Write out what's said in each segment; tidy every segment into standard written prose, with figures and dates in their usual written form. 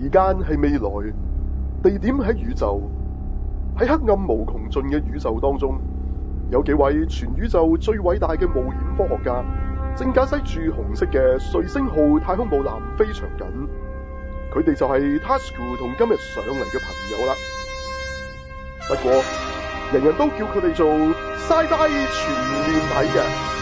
時間係未來，地點喺宇宙，喺黑暗無窮盡嘅宇宙當中，有幾位全宇宙最偉大嘅冒險科學家，正駕駛住紅色嘅瑞星號太空母艦飛翔緊。佢哋就係 Tasuku 同今日上嚟嘅朋友啦。不過，人人都叫佢哋做 Sci-Fi 全面睇嘅。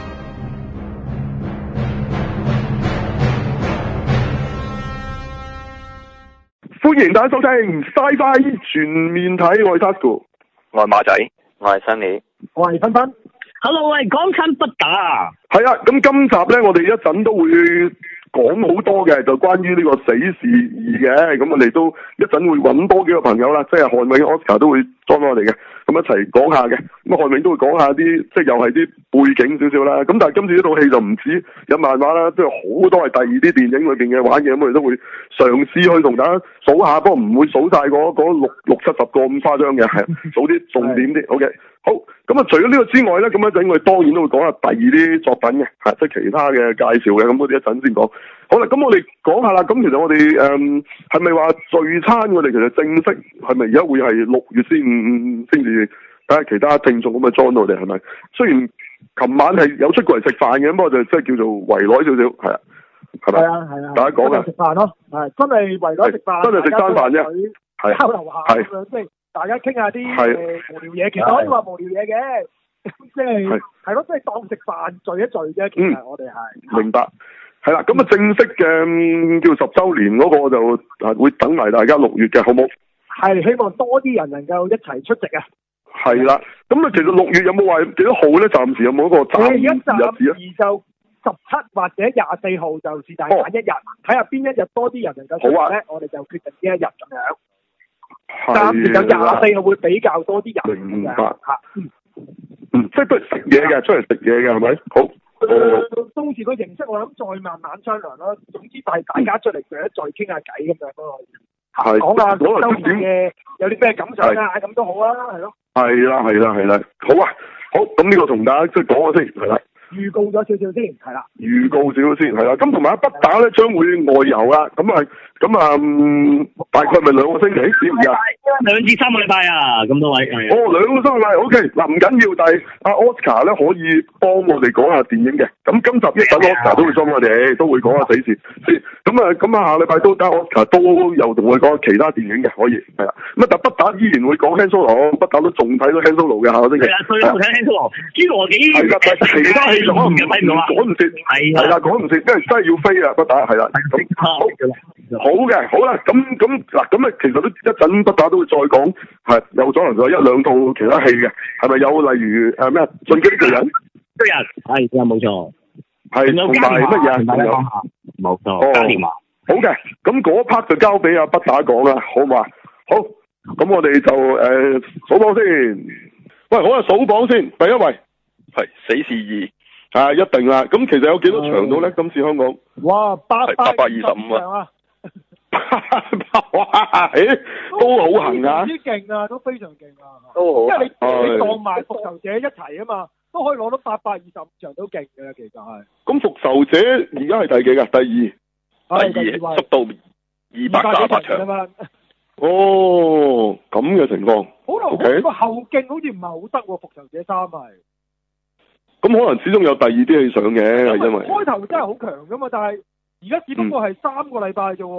歡迎大家收聽 Sci-Fi 全面睇，我係 Tasuku， 我係馬仔，我係 Sunny， 我係芬芬。 Hello， 我係港產不打。 係啊，咁今集咧，我哋一陣都會講好多嘅，就關於呢個死侍2嘅，咁我哋都一陣會揾多幾個朋友啦，即係韓永、Oscar 都會裝我哋嘅，咁一齊講下嘅。咁韓永都會講下啲，即係又係啲背景少少啦。咁但係今次呢套戲就唔止有漫畫啦，即係好多係第二啲電影裏邊嘅玩嘅，咁我哋都會嘗試去同大家數下，不過唔會數晒嗰六七十個咁誇張嘅，係數啲重點啲。OK， 好。咁啊，除咗呢個之外咧，咁一陣我哋當然都會講下第二啲作品嘅，即係其他嘅介紹嘅，咁嗰啲一陣先講。好啦，咁我哋講下啦。咁其實我哋係咪話聚餐？我哋其實正式係咪而家會係6月先至睇下其他聽眾咁啊 join 我哋係咪？雖然琴晚係有出過嚟食飯嘅，不過就即係叫做圍內少少，係啊，係咪？ 係啊， 大家講啊， 食飯咯，係真係圍內食飯， 真係食餐飯啫，係交流下咁樣，即係大家傾下啲無聊嘢。其實可以話無聊嘢嘅，即係咯，即係當食飯聚一聚啫。其實我哋係明白。係啦，咁啊正式嘅叫10週年嗰個就會等埋大家6月嘅，好冇？ 係希望多啲人能夠一齊出席啊！ 係啦，咁啊其實6月有冇話幾多號咧？暫時有冇一個暫時日子啊？ 就17或者24號就是但揀一日，睇下邊一日多啲人能夠出席咧，我哋就決定呢一日咁樣。暫時就24號會比較多啲人。 明白嚇。即係都係食嘢嘅，出嚟食嘢嘅係咪？好。 到時個形式我諗再慢慢商量咯。總之就係大家出嚟聚一聚傾下偈咁樣咯。係講下週年嘅有啲咩感想啊？咁都好啊，係咯。係啦，好啊，好，咁呢個同大家即係講下先，係啦。預告咗少少先，係啦。預告少少先，係啦。咁同埋北打咧將會外遊啦，咁大概咪2個星期？知唔知啊 ？2至3個禮拜啊，咁多位。 2個星期 ，OK。嗱唔緊要，但係阿 Oscar 咧可以幫我哋講下電影嘅。咁今集一陣 Oscar 都會幫我哋，都會講下死侍先。咁下禮拜都得 Oscar 都又同我哋講其他電影嘅，可以係啦。咁但北打依然會講 Han Solo， 北打都仲睇到 Han Solo 嘅下個星期。 係啊，最好睇 Han Solo，侏羅紀。係啦， 但係其他戲就可能趕唔切，係啦，趕唔切，因為真係要飛啊，北打係啦。好嘅，好啦，咁嗱，其實都一陣北打都會再講，係有可能有1-2套其他戲嘅，係咪有例如咩進擊的巨人？ 係啊，冇錯。 係同埋乜嘢啊？ 冇錯。嘉年華。 好嘅，咁嗰 part 就交俾阿北打講啦，好嘛？好，咁我哋就數榜先。喂，好啊，數榜先，第一位係死侍2。一定啦。咁其實有幾多場到咧？今次香港哇，825 啊！哇，都好行啊！ 都勁啊，都非常勁啊！ 都好， 因為你當埋復仇者一齊啊嘛，都可以攞到825場都勁嘅，其實係。咁復仇者而家係第幾噶？第二，縮到238場。哦，咁嘅情況。好啦， 個後勁好似唔係好得喎，復仇者3係。 咁可能始終有第二啲戲上嘅，係因為開頭真係好強噶嘛，但係而家只不過係3個禮拜啫。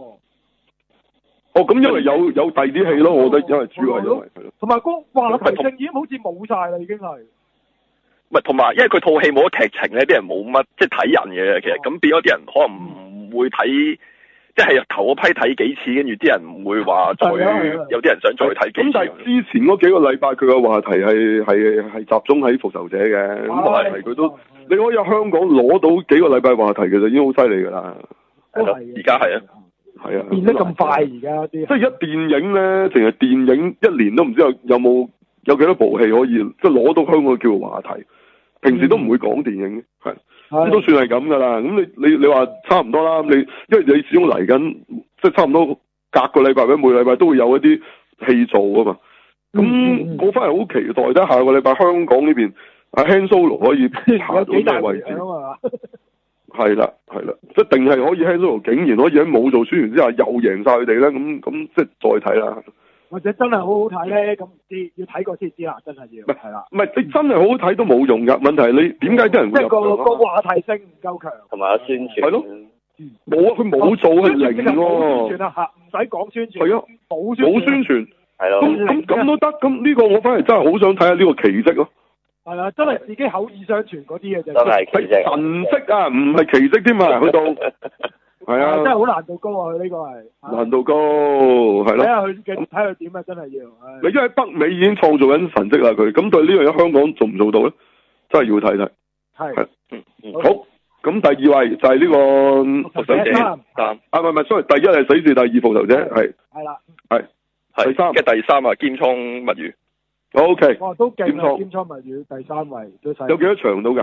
咁因為有第二啲戲咯，我覺得因為主要係因為係咯。 同埋個話題性已經好似冇晒啦，已經係。 唔係同埋，因為佢套戲冇咗劇情咧，啲人冇乜即係睇人嘅，其實咁變咗啲人可能唔會睇。即係頭嗰批睇幾次，跟住啲人唔會話再有啲人想再睇幾次。咁但係之前嗰幾個禮拜佢嘅話題係集中喺復仇者嘅，咁但係佢都你可以喺香港攞到幾個禮拜話題，其實已經好犀利㗎啦。係咯，而家係啊，係啊， 變得咁快而家啲。即係一電影咧，淨係電影1年都唔知有幾多部戲可以即係攞到香港叫話題。平時都唔會講電影嘅，咁都算係咁噶啦。咁你話差唔多啦。因為你始終嚟緊，即係差唔多隔個禮拜或者每個禮拜都會有一啲戲做啊嘛。咁我翻嚟好期待咧，下個禮拜香港呢邊阿 Han Solo 可以爬到咩位置？ 係啦，即係定係可以 Han Solo 竟然可以喺冇做宣傳之下又贏晒佢哋咧，咁即係再睇啦。 或者真係好好睇咧，咁唔知要睇過先知啦，真係要。係啦。 唔係你真係好好睇都冇用㗎，問題係你點解啲人會入場個話題性唔夠強， 同埋有宣傳。 係咯。冇啊！佢冇做係零喎。 宣傳啊嚇，唔使講宣傳。 係啊，冇宣傳。 係咯。 咁都得，咁呢個我反而真係好想睇下呢個奇蹟咯。 係啊，真係自己口耳相傳嗰啲嘅啫。 真係奇蹟。 神蹟啊，唔係奇蹟添啊，去到。係啊。 真係好難度高啊！佢呢個係。難度高，係咯。 睇佢點啊！真係要。 你因為北美已經創造緊神蹟啦，佢咁對呢樣嘢香港做唔做到咧？真係要睇睇。係。好。咁第二位就係呢個復仇者3，唔係，sorry，第一係死侍，第二復仇者係。係啦。係。第三。 嘅第三啊，劍倉物語。 O K。 哇，都勁啊！劍倉物語第3位都細。 有幾多場到㗎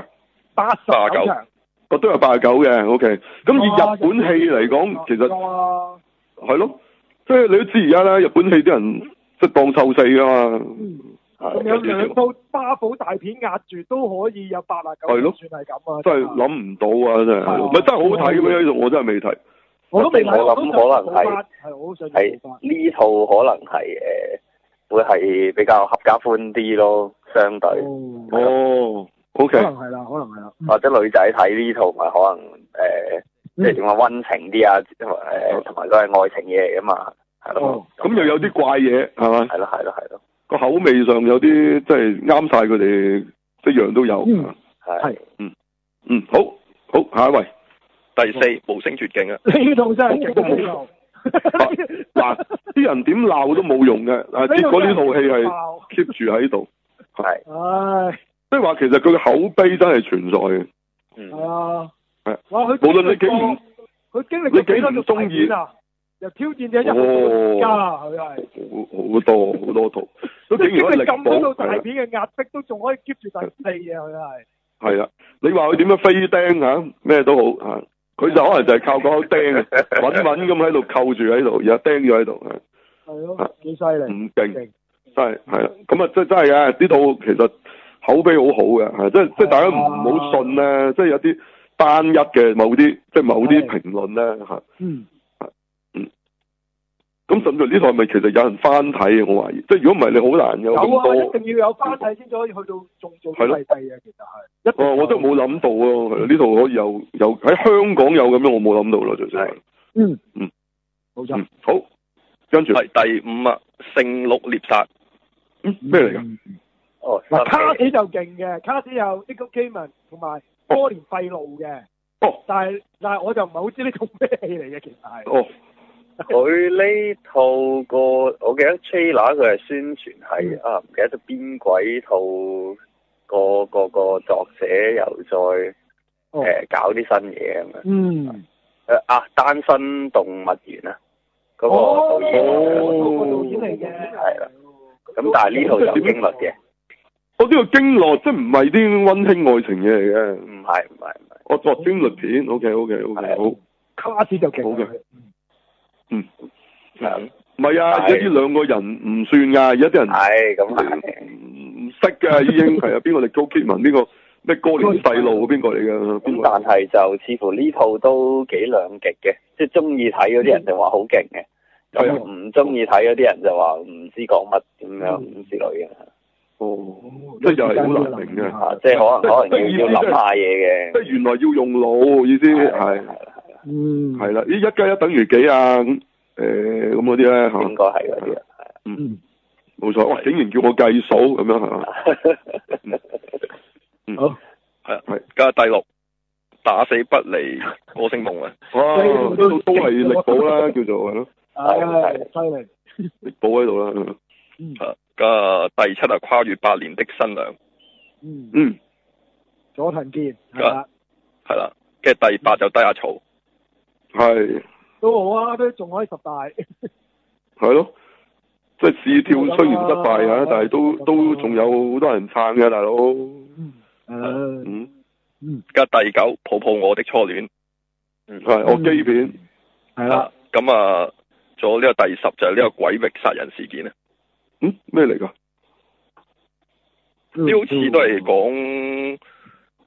？89場。 我都有89嘅 ，O K。咁以日本戲嚟講，其實係咯，即係你都知而家咧，日本戲啲人即係當臭四㗎嘛。 咁有2套巴寶大片壓住都可以有89，係咯，算係咁啊！ 真係諗唔到啊！真係，唔係真係好好睇嘅咩？呢套我真係未睇。 我都未睇， 我諗可能係呢套可能係會係比較合家歡啲咯，相對。 哦，OK。 可能係啦。 或者女仔睇呢套咪可能即係點講溫情啲啊？同埋都係愛情嘢嚟㗎嘛，係咯。 咁又有啲怪嘢係嘛？ 係咯。 個口味上有啲即係啱晒佢哋，一樣都有。 係。 好，下一位。 第4無聲絕境啊！ 呢套真係勁啊！ 嗱，啲人點鬧都冇用嘅，結果呢套戲係 keep 住喺度。 係。 唉。 即係話其實佢嘅口碑真係存在嘅。 係啊。 係。 哇！佢無論你幾唔， 佢經歷咗幾多套大片啊！又挑戰者一號家啊！佢係。 好多套。都竟然可以力保。 咁多套大片嘅壓迫都仲可以 keep 住第4嘅佢係。係啊，你話佢點樣飛釘嚇咩都好嚇，佢就可能就係靠嗰口釘穩穩咁喺度扣住喺度，然後釘咗喺度係咯，幾犀利。 唔勁，真係啦。咁啊，真係嘅呢套其實口碑好好嘅，即係大家唔好信咧，即係有啲單一嘅某啲評論咧嚇。咁甚至呢套係咪其實有人翻睇我懷疑，即係如果唔係你好難有咁多。 一定要有翻睇先至可以去到仲做第4嘅，其實係。 我都冇諗到啊！呢套可以有喺香港有咁樣，我冇諗到咯，就真係。 冇錯。 好，跟住係第5啊，聖鹿獵殺。 咩嚟㗎？ 嗱，卡士就勁嘅，卡士有 Nicole Kidman 同埋多年費路嘅。但係我就唔係好知呢套咩戲嚟嘅，其實係。 佢呢套我記得 trailer 佢係宣傳係唔記得咗邊鬼套個作者又再搞啲新嘢咁樣。單身動物園啊，嗰個導演嚟嘅。係啦。咁但係呢套就驚慄嘅。 呢個驚慄即係唔係啲溫馨愛情嘢嚟嘅。 唔係。 我作驚慄片 ，OK，好。 卡士就勁。好嘅。 唔係啊！而家呢兩個人唔算㗎，而家啲人係咁唔識㗎，已經係啊！邊個嚟？Nicole Kidman邊個咩哥連細路邊個嚟㗎？ 咁但係就似乎呢套都幾兩極嘅，即係中意睇嗰啲人就話好勁嘅，咁唔中意睇嗰啲人就話唔知講乜咁樣之類嘅。 即係又係好難明嘅， 即係可能要諗下嘢嘅。 即係原來要用腦意思係。係啦，呢1+1等於幾啊？咁嗰啲咧嚇， 應該係嗰啲啊。 冇錯。哇！竟然叫我計數咁樣係嘛？ 好。 係。 加第6，打死不離歌星夢啊！ 哇！都係力保啦，叫做係咯。 犀利。 力保喺度啦。 加第7啊，跨越8年的新娘。 佐藤健係啦。跟住第8就低下曹。 係。 都好啊，都仲可以10大。係咯，即係試跳雖然失敗啊，但係都仲有好多人撐嘅大佬。 加第9，抱抱我的初戀。 係基片。 係啦。 咁啊，仲有呢個第10就係呢個鬼域殺人事件啊。 咩嚟㗎？ 呢好似都係講啲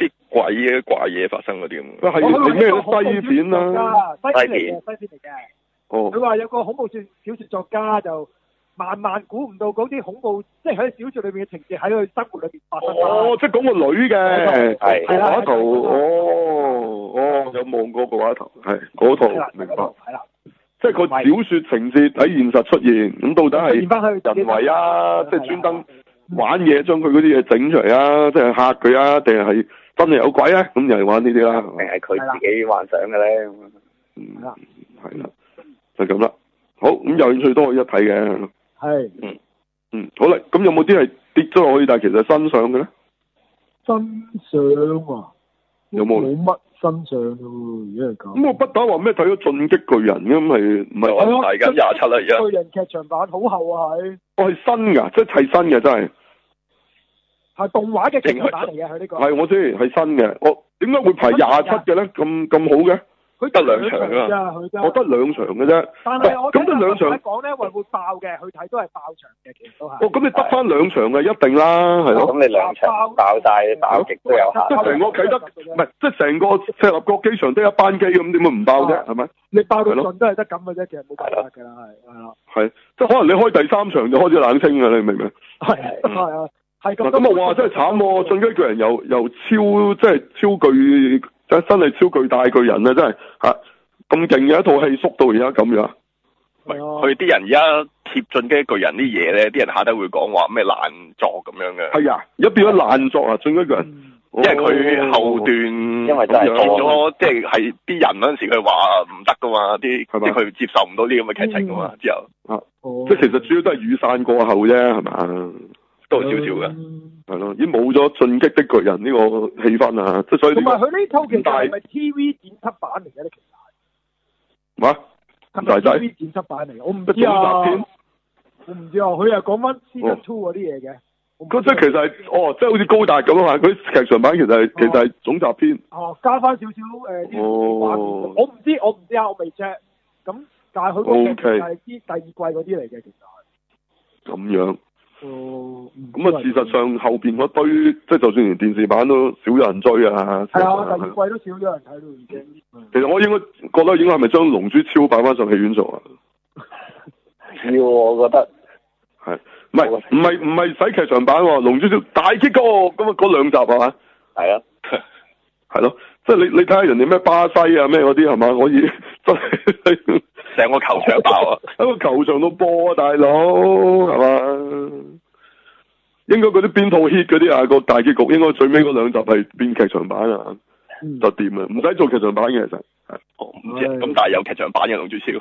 啲怪嘢發生嗰啲咁。 係咩西片啊？ 西片嚟嘅。 哦。 佢話有個恐怖小説作家就萬估唔到嗰啲恐怖，即係喺小説裏面嘅情節喺佢生活裏邊發生。 哦，即係講個女嘅。 係啦。嗰套有望過個畫頭，係嗰套明白。 係啦。 即係個小説情節喺現實出現，咁到底係人為啊，即係專登玩嘢將佢嗰啲嘢整出嚟啊，即係嚇佢啊，定係真係有鬼啊？咁又係玩呢啲啦。 定係佢自己幻想嘅咧？ 係啦。 係啦。就咁啦，好，咁有興趣都可以一睇嘅。 係。 好啦，咁有冇啲係跌咗落去，但係其實新上嘅咧？ 新上啊？ 有冇？ 冇乜新上嘅喎，而家係咁。 咁我不打話咩睇咗《進擊巨人》咁，係唔係？ 我睇緊27啦，而家。 巨人劇場版好厚啊，係。 我係新㗎，即係新嘅，真係。 係動畫嘅劇場版嚟嘅，佢呢個。 係我知係新嘅，我點解會排27嘅咧？咁好嘅？ 佢得兩場啊！ 我得2場嘅啫。 但係我咁得2場講咧，會爆嘅，去睇都係爆場嘅，其實都係。 哦，咁你得翻2場嘅一定啦，係咯。 咁你2場爆晒，爆極都有限。 即係成個啟德，唔係即係成個赤鱲角機場得一班機咁，點會唔爆啫？係咪？ 你爆到盡都係得咁嘅啫，其實冇辦法㗎啦，係啦。 係，即係可能你開第3場就開始冷清㗎，你明唔明？ 係啊，係咁。 咁啊，哇！真係慘喎，進擊巨人又超巨，真係超巨大巨人啊！真係嚇。咁勁嘅一套戲縮到而家咁樣， 佢啲人而家貼進擊巨人啲嘢咧，啲人下低會講話咩爛作咁樣嘅。係啊，而家變咗爛作啊！進擊巨人， 因為佢後段因為真係變咗，即係啲人嗰陣時佢話唔得噶嘛，啲佢接受唔到呢咁嘅劇情噶嘛，之後即係其實主要都係雨傘過後啫，係嘛？ 多少少嘅， 係咯，已經冇咗進擊的巨人呢個氣氛啊！即係所以。同埋佢呢套其實係咪 TV 剪輯版嚟嘅咧？其實。 嘛？大仔 TV 剪輯版嚟，我唔知啊。我唔知啊，佢又講翻 Season 2嗰啲嘢嘅。 佢即係其實係即係好似高達咁啊嘛！佢劇場版其實係總集篇。 加翻少少啲畫面。我唔知啊，我未 check。咁但係佢嗰個係啲第2季嗰啲嚟嘅，其實係。 咁樣。咁啊，事實上後邊嗰堆，即係就算連電視版都少有人追啊。係啊，第2季都少咗人睇到已經。 其實我應該覺得應該係咪將龍珠超擺翻上戲院做啊？ 要我覺得係，唔係使劇場版喎，龍珠超大結局咁啊，嗰2集係嘛？係啊，係咯，即係你睇下人哋咩巴西啊咩嗰啲係嘛，可以真係成個球場爆啊！ 喺個球場度播啊，大佬係嘛？應該嗰啲邊套 hit 嗰啲啊，個大結局應該最尾嗰2集係變劇場版啊，就掂啦，唔使做劇場版嘅其實。 唔知咁但係有劇場版嘅龍珠超。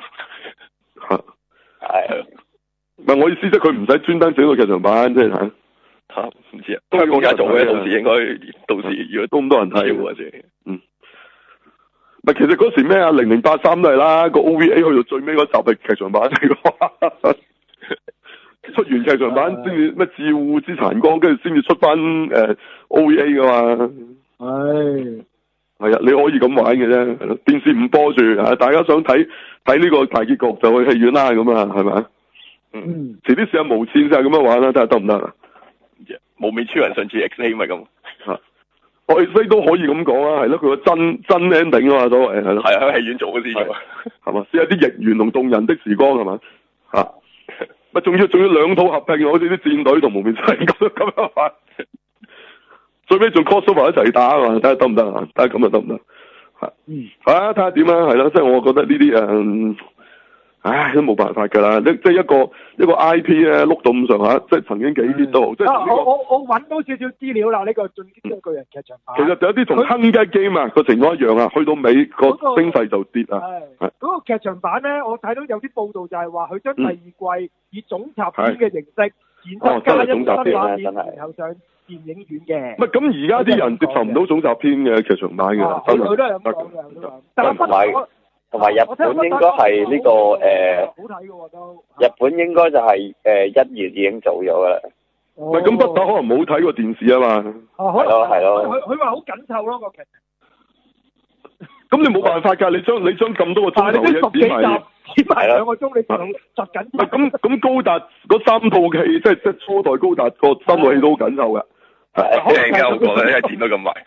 係。 唔係我意思，即係佢唔使專登整個劇場版，即係嚇。 唔知啊。香港而家做嘅，到時應該到時如果都咁多人睇喎，先。 唔係其實嗰時咩啊0083都係啦，個 OVA 去到最尾嗰集係劇場版嚟㗎。出完劇場版先至咩自護之殘光，跟住先至出翻OVA 噶嘛。係啊，你可以咁玩嘅啫，係咯。電視唔播住啊，大家想睇呢個大結局就去戲院啦，咁啊，係咪？遲啲試下無線就係咁樣玩啦，睇下得唔得啊？ 無面超人上次 XA 咪咁。 我 XA 都可以咁講啊，係咯，佢個真 ending 啊嘛，所謂係咯。係喺戲院做嗰啲啫嘛。係嘛？試下啲逆緣同動人的時光係嘛？咪仲要2套合併，好似啲戰隊同無面超人咁樣玩。最尾仲 crossover 一齊打啊嘛，睇下得唔得啊？睇下咁啊得唔得？睇下點啊，係啦，即係我覺得呢啲都冇辦法㗎啦，即係一個 IP 咧碌到咁上下，即係曾經幾 hit 到，即係我揾到少少資料啦，呢個進擊的巨人劇場版。 其實有啲同《Hunger Game》啊個情況一樣啊，去到尾個聲勢就跌啊。係嗰個劇場版咧，我睇到有啲報道就係話佢將第2季以總集篇嘅形式，然後加一新畫面，然後上電影院嘅。 唔係咁而家啲人接受唔到總集篇嘅劇場版嘅， 佢都係咁講嘅，但係同埋日本應該係呢個好睇嘅喎都。 日本應該就係1月已經做咗㗎啦。 唔係咁，不打可能冇睇過電視啊嘛。 係咯。 佢話好緊湊咯個劇情。 咁你冇辦法㗎，你將咁多個鐘頭嘢剪埋 2個鐘，你就窒緊。 唔係咁高達嗰3套戲，即係初代高達個3套戲都好緊湊㗎。 正㗎，我覺得，因為剪到咁埋。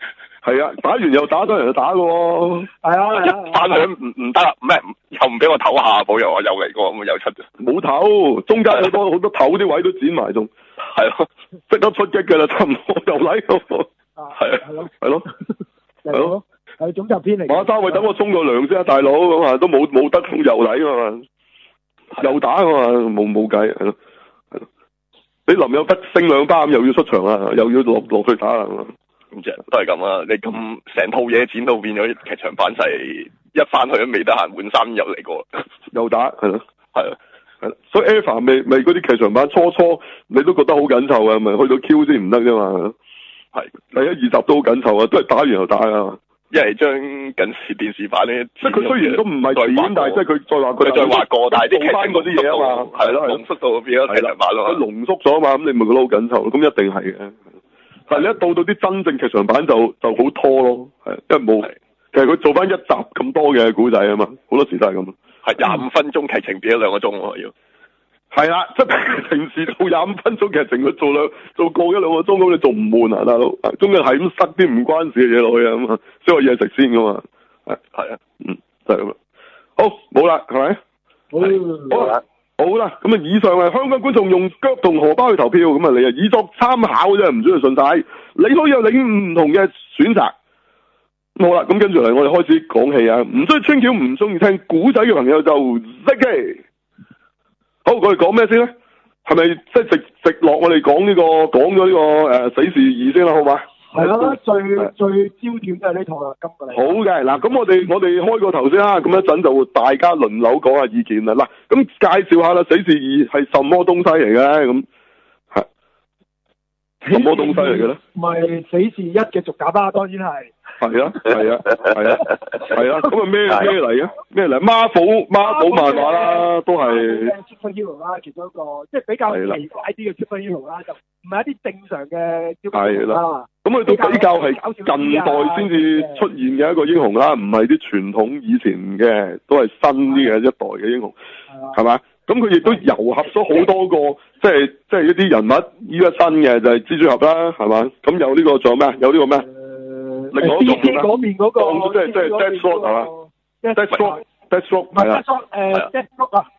係啊，打完又打，打完又打嘅喎。 係啊， 一翻去唔得啦，咩又唔俾我唞下，保佑我又嚟過咁又出咗。 冇唞，中間好多唞啲位都剪埋，仲係咯， 即刻出擊嘅啦，差唔多又嚟喎。 係啊，係咯， 係咯， 係咯，係總集篇嚟。 馬生，喂，等我沖個涼先啊，大佬咁啊，都冇得沖又嚟啊嘛，又打啊嘛，冇計係咯，係咯。你臨有得升兩班又要出場啦，又要落去打啦。 咁即係都係咁啊！你咁成套嘢剪到變咗劇場版勢，一翻去都未得閒換衫又嚟過， 又打係咯， 係啊， 係。所以 EVA 未嗰啲劇場版初你都覺得好緊湊啊，咪去到 Q 先唔得啫嘛。係第一二集都好緊湊啊，都係打完又打啊。 一係將近時電視版咧， 即係佢雖然都唔係剪，但係即係佢再話佢再畫過，但係啲翻嗰啲嘢啊嘛，係咯， 濃縮到變咗劇場版咯。 佢濃縮咗啊嘛，咁你咪覺得好緊湊咯，咁一定係嘅。但係你一到啲真正劇場版就好拖咯，係因為冇，其實佢做翻一集咁多嘅古仔啊嘛，好多時都係咁。 係25分鐘劇情變咗2個鐘喎要。係啦，即係平時做25分鐘劇情，佢做過1-2個鐘咁，你仲唔悶啊，大佬？中間係咁塞啲唔關事嘅嘢落去啊，咁啊，先有嘢食先噶嘛。係啊，就係咁啦。好，冇啦，係咪？好啦，咁啊，以上係香港觀眾用腳同荷包去投票，咁啊，你啊以作參考啫，唔准係順晒。你可以有你唔同嘅選擇。好啦，咁跟住嚟，我哋開始講戲啊。唔中意穿橋，唔中意聽古仔嘅朋友就熄機。好，我哋講咩先咧？係咪即係直落我哋講咗呢個死侍2先啦，好嘛？ 係啦，最焦點就係呢套啦，今個禮拜。好嘅，嗱，咁我哋開個頭先啦，咁一陣就大家輪流講下意見啦。嗱，咁介紹下啦，死侍2係什麼東西嚟嘅？咁係什麼東西嚟嘅咧？ 咪死侍1嘅續集啦，當然係。 係啊，咁啊咩嚟啊？咩嚟？Marvel 漫畫啦，都係 superhero 啦，其中一個即係比較奇怪啲嘅 superhero 啦，就唔係一啲正常嘅 superhero 啦。咁佢都比較係近代先至出現嘅一個英雄啦，唔係啲傳統以前嘅，都係新啲嘅一代嘅英雄，係嘛？咁佢亦都糅合咗好多個，即係一啲人物，依家新嘅就係蜘蛛俠啦，係嘛？咁有呢個仲有咩？有呢個咩？另外一種嗰面嗰個， 即係 Deathstroke 係嘛 ？Deathstroke 係啦 ，Deathstroke 啊，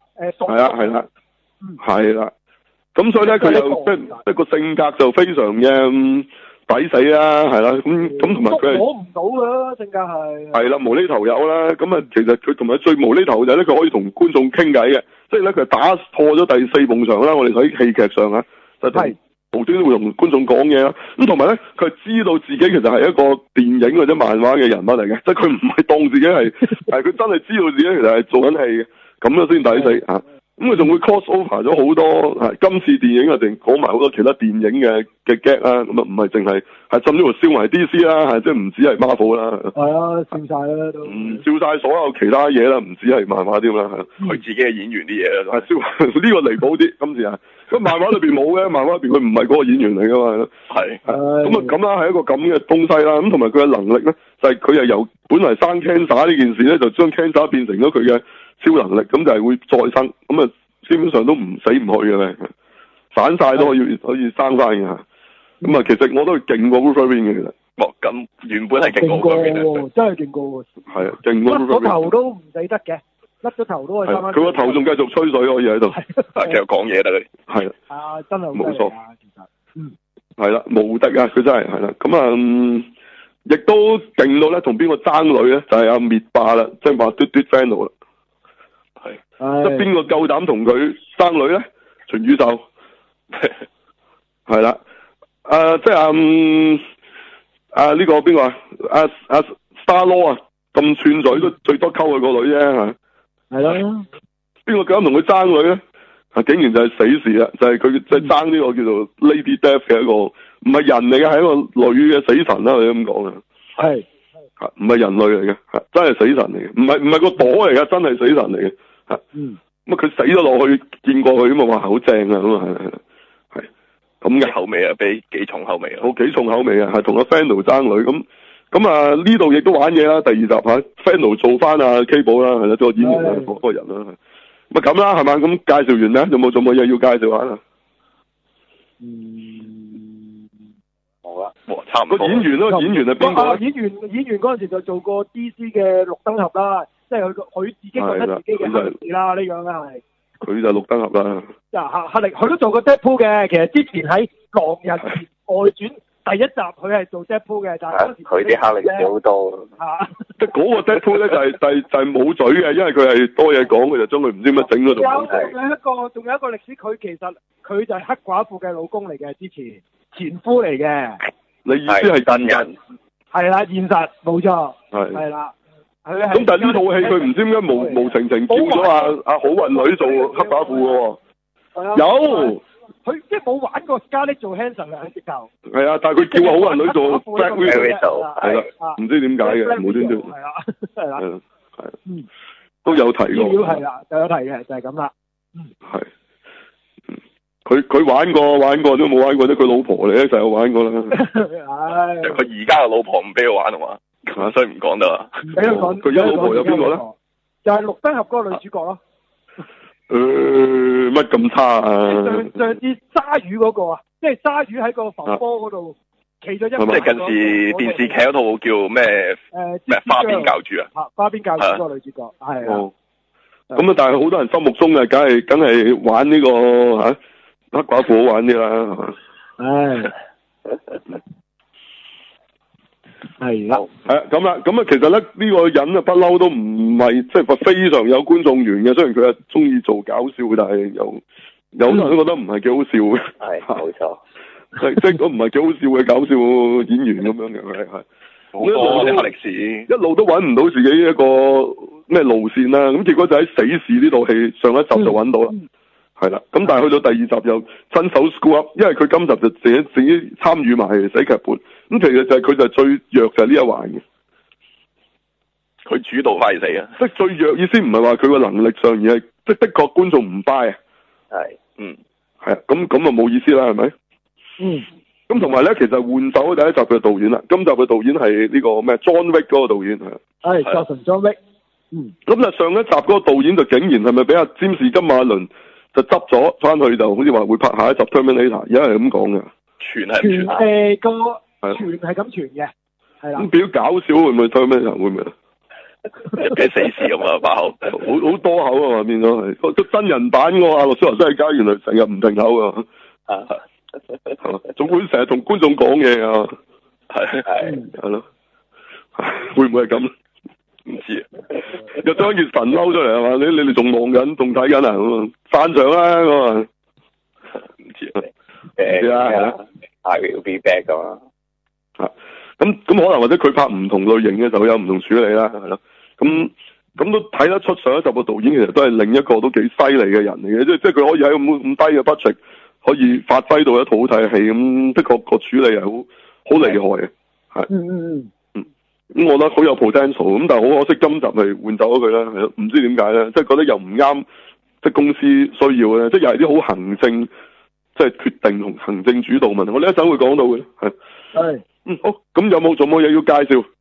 係啦。咁所以咧，佢又即係個性格就非常嘅抵死啦，係啦。咁同埋佢係攞唔到㗎性格係。 係啦，無厘頭友啦。咁啊，其實佢同埋最無厘頭就係咧，佢可以同觀眾傾偈嘅，即係咧佢打破咗第4埲牆啦。我哋睇戲劇上啊，就係。無端會同觀眾講嘢啦，咁同埋咧，佢係知道自己其實係一個電影或者漫畫嘅人物嚟嘅，即係佢唔係當自己係，係佢真係知道自己其實係做緊戲嘅，咁樣先抵死嚇。咁佢仲會 cross over 咗好多，今次電影啊，定講埋好多其他電影嘅 gag 啦，咁啊唔係淨係甚至乎燒埋 DC 啦，即係唔止係 Marvel 啦。係啊，燒晒啦都。燒晒所有其他嘢啦，唔止係漫畫添啦， 佢自己嘅演員啲嘢啦。 燒呢個離譜啲，今次啊。咁漫畫裏邊冇嘅，漫畫裏邊佢唔係嗰個演員嚟噶嘛，係，咁啊咁啦，係一個咁嘅東西啦，咁同埋佢嘅能力咧，就係佢係由本來生 cancer 呢件事咧，就將 cancer 變成咗佢嘅超能力，咁就係會再生，咁啊基本上都唔死唔去嘅咧，散晒都可以生翻嘅，咁啊其實我都係勁過 Wolverine 嘅其實， 咁原本係勁過 Wolverine 真係勁過喎， 係啊，勁過 Wolverine，甩咗頭都唔死得嘅。甩咗頭都係生翻， 佢個頭仲繼續吹水可以喺度， 繼續講嘢得佢， 係啊，真係冇錯， 其實， 係啦，無敵啊，佢真係啦，咁啊，亦都勁到咧，同邊個爭女咧，就係阿滅霸啦，即係話嘟嘟 Fandle 啦，係，即係邊個夠膽同佢爭女咧？全宇宙，係啦，即係呢個邊個啊？阿 Star-Lord 啊！咁串嘴都最多溝佢個女啫，係啦。邊個敢同佢爭女咧？竟然就係死侍啦，就係佢即係爭呢個叫做 Lady Death 嘅一個，唔係人嚟嘅，係一個女嘅死神啦，你咁講嘅。係，唔係人類嚟嘅，真係死神嚟嘅，唔係個朵嚟嘅，真係死神嚟嘅。咁佢死咗落去，見過佢咁啊，哇，好正啊，咁啊係咁嘅口味啊，俾幾重口味啊， 好幾重口味啊，係同阿 Fandle 爭女咁。咁啊呢度亦都玩嘢啦，第2集Fandle 做翻啊 Cable 啦，係啦，做個演員啊，嗰個人啦，咪咁啦，係嘛？咁介紹完咧，有冇嘢要介紹下啦？ 好啦， 差唔多。 個演員咯，演員係邊個？ 演員嗰陣時就做過 DC 嘅綠燈俠啦，即係佢自己覺得自己嘅黑歷史啦，呢樣係。 佢就綠燈俠啦。 黑歷，佢都做過 Deadpool 嘅，其實之前喺《狼人外傳》第一集佢係做 Deadpool 嘅，但係嗰時佢啲黑歷史好多。 即係嗰個 Deadpool 咧就係冇嘴嘅，因為佢係多嘢講，佢就將佢唔知乜整嗰度。 仲有一個歷史，佢其實佢就係黑寡婦嘅老公嚟嘅，之前前夫嚟嘅。 你意思係真人？ 係啦，現實冇錯。係啦。 咁但係呢套戲佢唔知點解無情情叫咗阿好運女做黑寡婦嘅喎。有。佢即係冇玩過 Scarlett 做 Hanson 嘅直頭。係啊，但係佢叫好運女做 Black Widow， 係啦，唔知點解嘅，無端端。係啦，係啦，係。都有提過。資料係啦，有提嘅，就係咁啦。係。佢玩過都冇玩過啫，佢老婆嚟咧就有玩過啦。 係。佢而家嘅老婆唔俾佢玩啊嘛，所以唔講得啦。 唔俾佢講。 佢而家老婆有邊個咧？ 就係綠燈俠嗰個女主角咯。 乜咁差啊？ 上次鯊魚嗰個啊，即係鯊魚喺個浮波嗰度企咗一。 即係近時電視劇嗰套叫咩？咩花邊教主啊？ 花邊教主嗰個女主角係啊。 咁啊，但係好多人心目中啊，梗係玩呢個吓黑寡婦好玩啲啦，係嘛？係啦，咁啦，咁啊，其實咧呢個人啊不嬲都唔係即係非常有觀眾緣嘅，雖然佢係中意做搞笑，但係有好多人都覺得唔係幾好笑嘅。 係，冇錯。 即係都唔係幾好笑嘅搞笑演員咁樣嘅，係。 好多啲黑歷史， 一路都揾唔到自己一個咩路線啦，咁結果就喺死侍呢套戲上一集就揾到啦。係啦，咁但係去到第二集又親手 screw up，因為佢今集就自己參與埋寫劇本，咁其實就係佢就最弱就係呢一環嘅， 佢主導快死啊！ 即係最弱意思唔係話佢個能力上，而係即係的確觀眾唔 buy 啊。 係， 係啊，咁啊冇意思啦，係咪？咁同埋咧，其實換走第一集嘅導演啦，今集嘅導演係呢個咩 John Wick 嗰個導演係。John Wick。咁啊，上一集嗰個導演就竟然係咪俾阿詹士金馬倫就執咗翻去，就好似話會拍下一集 Terminator，而家係咁講嘅。傳係個傳係咁傳嘅，係啦。咁比較搞笑會唔會 Terminator 會唔會啊？ 幾死事咁啊！把口好多口啊嘛，變咗係個真人版嘅阿諾舒華辛力加原來成日唔停口啊！總會成日同觀眾講嘢啊！係咯，會唔會係咁？唔知啊！又將件神嬲出嚟係嘛？你哋仲望緊，仲睇緊啊？咁啊，散場啦咁啊！唔知啊，唔知啦 ，I will be back 咁啊！ 咁可能或者佢拍唔同類型嘅就有唔同處理啦，係咯。咁都睇得出上一集嘅導演其實都係另一個都幾犀利嘅人嚟嘅，即係佢可以喺咁低嘅 budget可以發揮到一套好睇嘅戲，咁的確個處理係好厲害嘅，係。咁我覺得好有 potential，咁但係好可惜今集係換走咗佢啦，係咯，唔知點解咧，即係覺得又唔啱，即係公司需要咧，即係又係啲好行政，即係決定同行政主導問題，我呢一陣會講到嘅，係。好，咁有冇嘢要介紹？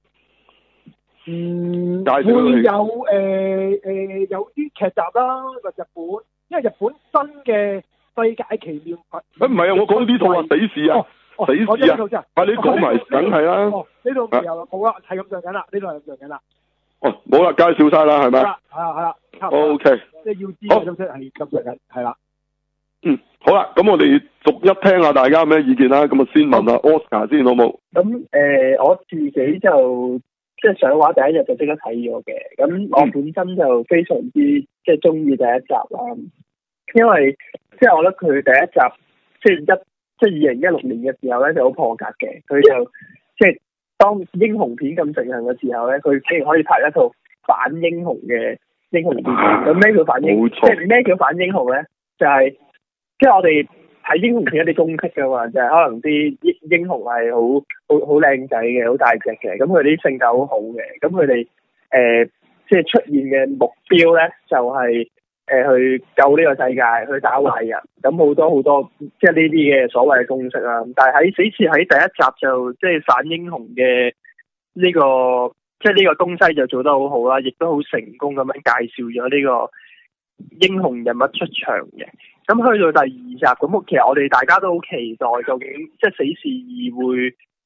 介紹會有啲劇集啦，日本，因為日本新嘅世界奇妙物。唔係啊，我講呢套啊，死侍啊。死事啊！快啲講埋，梗係啦。呢度又冇啦，係咁上緊啦，呢度係咁上緊啦。冇啦，介紹晒啦，係咪？係啦。O K。即係要知嘅，係咁上緊，係啦。好啦，咁我哋逐一聽下大家有咩意見啦。咁啊，先問下 Oscar 先好冇？ 咁我自己就即係上畫第一日就即刻睇咗嘅。咁我本身就非常之即係中意第一集啦，因為即係我覺得佢第一集即係2016年嘅時候咧就好破格嘅，佢就即係當英雄片咁盛行嘅時候咧，佢竟然可以拍一套反英雄嘅英雄片。咁咩叫反英雄？即係咩叫反英雄咧？就係即係我哋睇英雄片一啲公式噶嘛，就係可能啲英雄係好靚仔嘅，好大隻嘅，咁佢啲性格好好嘅，咁佢哋即係出現嘅目標咧就係去救呢個世界，去打壞人，咁好多即係呢啲嘅所謂嘅公式啦。但係喺死侍喺第一集就即係反英雄嘅呢個即係呢個東西就做得好好啦，亦都好成功咁樣介紹咗呢個英雄人物出場嘅。咁去到第二集，咁其實我哋大家都好期待究竟即係死侍2會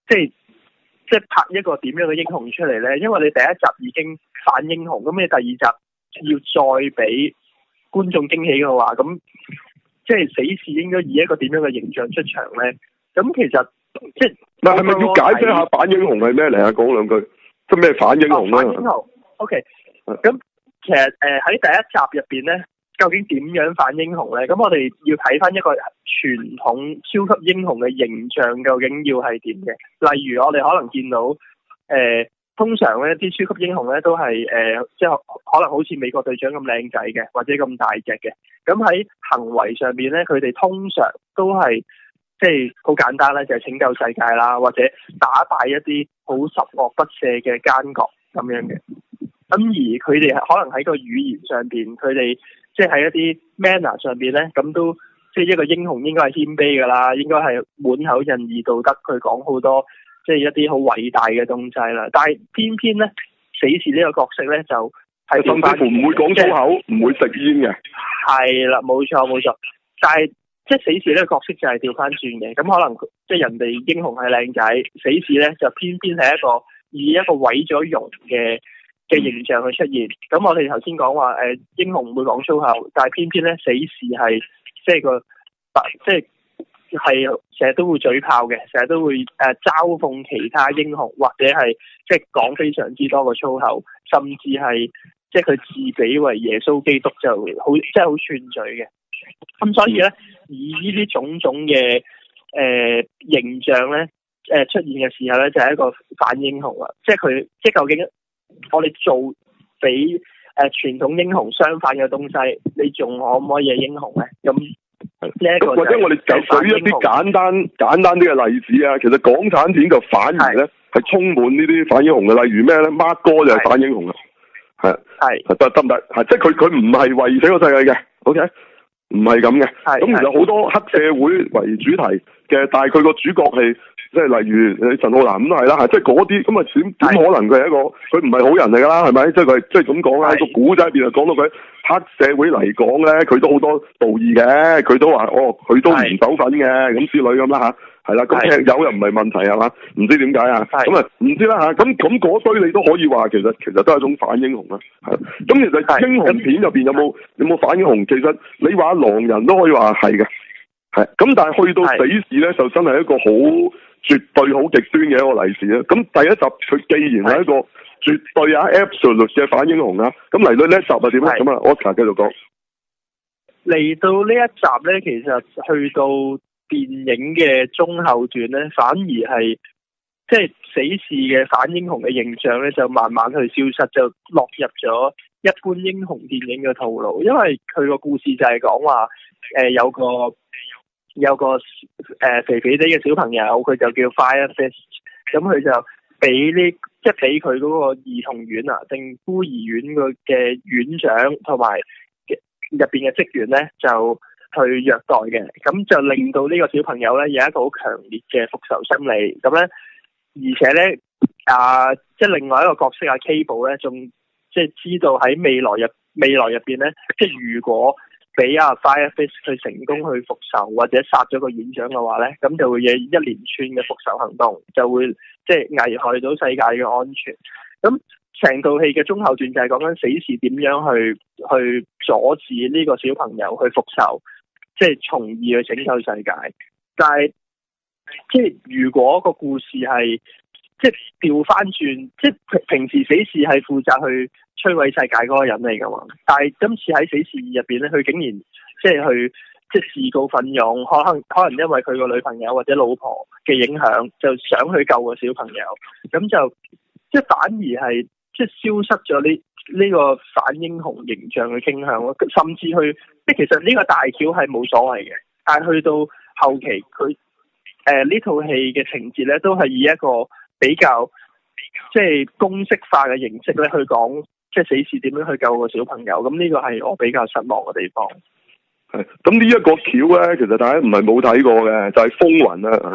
即係拍一個點樣嘅英雄出嚟咧？因為你第一集已經反英雄，咁你第二集要再俾觀眾驚喜嘅話，咁即係死侍應該以一個點樣嘅形象出場咧？咁其實即係係咪要解釋下反英雄係咩嚟啊？講兩句，即係咩反英雄咧？ 反英雄 ，OK。咁其實喺第一集入邊咧，究竟點樣反英雄咧？咁我哋要睇翻一個傳統超級英雄嘅形象，究竟要係點嘅？例如我哋可能見到通常咧啲超級英雄咧都係即係可能好似美國隊長咁靚仔嘅，或者咁大隻嘅。咁喺行為上邊咧，佢哋通常都係即係好簡單啦，就係拯救世界啦，或者打敗一啲好十惡不赦嘅奸角咁樣嘅。咁而佢哋可能喺個語言上邊，佢哋即係喺一啲 manner 上邊咧，咁都即係一個英雄應該係謙卑㗎啦，應該係滿口仁義道德，佢講好多即係一啲好偉大嘅東西啦。但係偏偏咧，死侍呢個角色咧就係甚至乎唔會講粗口，唔會食煙嘅。係啦，冇錯冇錯。但係即係死侍呢個角色就係調翻轉嘅。咁可能即係人哋英雄係靚仔，死侍咧就偏偏係以一個毀咗容嘅形象去出現。咁我哋頭先講話英雄唔會講粗口，但係偏偏咧死侍係即係成日都會嘴炮嘅，成日都會嘲諷其他英雄，或者係即係講非常之多嘅粗口，甚至係即係佢自比為耶穌基督就好即係好串嘴嘅。咁所以咧，以呢啲種種嘅形象咧出現嘅時候咧，就係一個反英雄啦。即係佢即係究竟我哋做比傳統英雄相反嘅東西，你仲可唔可以係英雄咧？咁或者我哋就舉一啲簡單啲嘅例子啊。其實港產片就反而咧係充滿呢啲反英雄嘅，例如咩咧？Mark 哥就係反英雄啦，係得唔得？係即係佢唔係為死個世界嘅 ，OK， 唔係咁嘅。咁其實好多黑社會為主題嘅，但係佢個主角係。即係例如陳浩南咁都係啦，即係嗰啲咁啊，點可能佢係一個佢唔係好人嚟㗎啦，係咪？即係佢即係咁講啦，個古仔入邊就講到佢黑社會嚟講咧，佢都好多道義嘅，佢都話佢都唔走粉嘅咁之類咁啦吓，係啦，咁踢友又唔係問題係嘛？唔知點解啊？咁啊唔知啦吓，咁嗰堆你都可以話其實都係一種反英雄啦，係。咁其實英雄片入邊有冇反英雄？其實你話狼人都可以話係嘅，係。咁但係去到死侍咧，就真係一個好。絕對好極端嘅一個例子啦。咁第一集佢既然係一個絕對absolute 嘅反英雄啦，咁嚟到呢一集係點咧？咁啊，Oscar 繼續講。嚟到呢一集咧，其實去到電影嘅中後段咧，反而係即係死侍嘅反英雄嘅形象咧，就慢慢去消失，就落入咗一般英雄電影嘅套路。因為佢個故事就係講話有個肥肥哋嘅小朋友，佢就叫 Fire Fist， 咁佢就俾佢嗰個兒童院啊定孤兒院嘅院長同埋入邊嘅職員咧，就去虐待嘅，咁就令到呢個小朋友咧有一個好強烈嘅復仇心理。咁咧，而且咧即係另外一個角色Cable 咧，仲即係知道喺未來入邊咧，即係如果俾Fire Fist 去成功去復仇或者殺咗個院長嘅話咧，咁就會有一連串嘅復仇行動，就會即係危害到世界嘅安全。咁成套戲嘅中後段就係講緊死侍點樣去阻止呢個小朋友去復仇，即係從而去拯救世界。但係即係如果個故事係即係調翻轉，即係平時死侍係負責去摧毀世界嗰個人嚟噶嘛，但係今次喺死侍2入邊咧，佢竟然即係去即係自告奮勇，可能因為佢個女朋友或者老婆嘅影響，就想去救個小朋友，咁就即係反而係即係消失咗呢個反英雄形象嘅傾向咯，甚至去即係其實呢個大橋係冇所謂嘅，但係去到後期佢呢套戲嘅情節咧，都係以一個比較即係公式化嘅形式咧去講。即係死侍點樣去救個小朋友，咁呢個係我比較失望嘅地方。係，咁呢一個橋咧，其實大家唔係冇睇過嘅，就係風雲啦。係，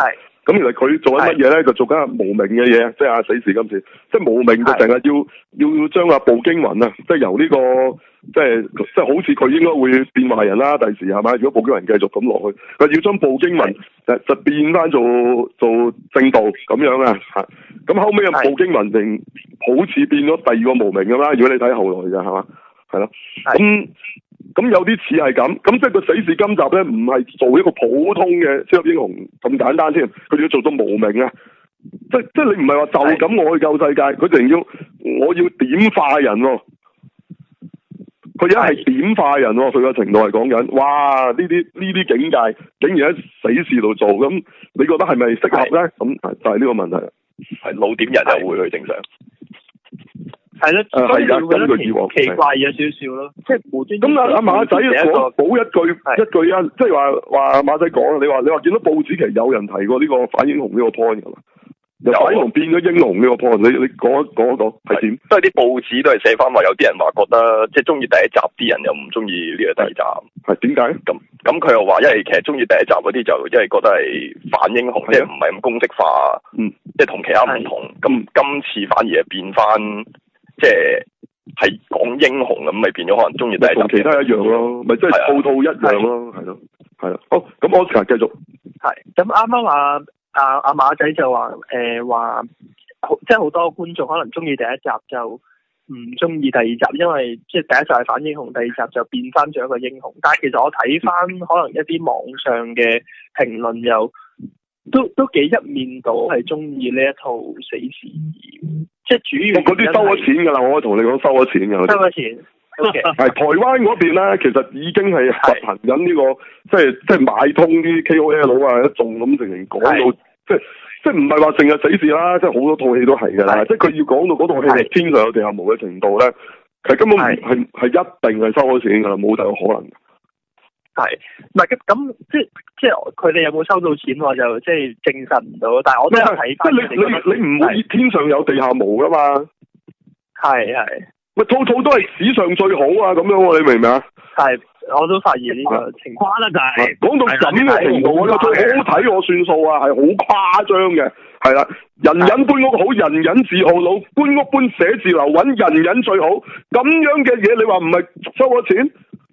咁其實佢做緊乜嘢咧？就做緊無名嘅嘢，即係阿死侍今次，即係無名就成日要將阿步驚雲啊，即係由呢個即係好似佢應該會變壞人啦，第時係咪？如果步驚雲繼續咁落去，佢要將步驚雲就變翻做正道咁樣啊嚇。咁後尾啊步驚雲定好似變咗第二個無名咁啦。如果你睇後來嘅係嘛，係咯。咁有啲似係咁，咁即係個死侍今集咧，唔係做一個普通嘅超級英雄咁簡單添，佢要做到無名啊！即係你唔係話就咁我去救世界，佢淨我要點化人喎、佢而家係點化人喎，佢個程度係講緊，哇！呢啲境界竟然喺死侍度做，咁你覺得係咪適合咧？咁就係呢個問題。 係老點人就會去正常。 係咯， 係啊，根據以往奇怪咗少少咯，即係無端端。 咁阿馬仔講補一句啊，即係話馬仔講，你話見到報紙其實有人提過呢個反英雄呢個 point 㗎嘛？由反英雄變咗英雄呢個 point，你講一講係點？ 都係啲報紙都係寫翻話，有啲人話覺得即係中意第一集，啲人又唔中意呢個第二集。係點解？咁佢又話，因為其實中意第一集嗰啲就因為覺得係反英雄，即係唔係咁公式化，即係同其他唔同。咁今次反而係變翻。即係講英雄咁，咪變咗可能中意第一集， 同其他一樣咯，咪即係套一樣咯，係咯，係啦。好，咁 Oscar 繼續。 係，咁啱啱話阿馬仔就話即係好多觀眾可能中意第一集就唔中意第二集，因為即係第一集係反英雄，第二集就變翻咗一個英雄。但係其實我睇翻可能一啲網上嘅評論又都幾一面倒，係中意呢一套死侍2。即係主要嗰啲收咗錢㗎啦，我同你講收咗錢㗎。 收咗錢。O.K. 係台灣嗰邊咧，其實已經係實行緊呢個，即係買通啲 KOL 啊，一眾咁直情講到，即係唔係話淨係死侍啦，即係好多套戲都係㗎啦。即係佢要講到嗰套戲係天上有地下無嘅程度咧，其實根本係一定係收咗錢㗎啦，冇第二個可能。 係，唔係咁即係佢哋有冇收到錢，我就即係證實唔到。但係我都有睇翻。即係你唔會天上有地下無㗎嘛？係。咪套都係史上最好啊！咁樣喎，你明唔明啊？係，我都發現呢個情況啦，就係講到咁嘅程度，我最好睇我算數啊，係好誇張嘅，係啦，人人搬屋好，人人自豪老，搬屋搬寫字樓揾人人最好，咁樣嘅嘢，你話唔係收咗錢？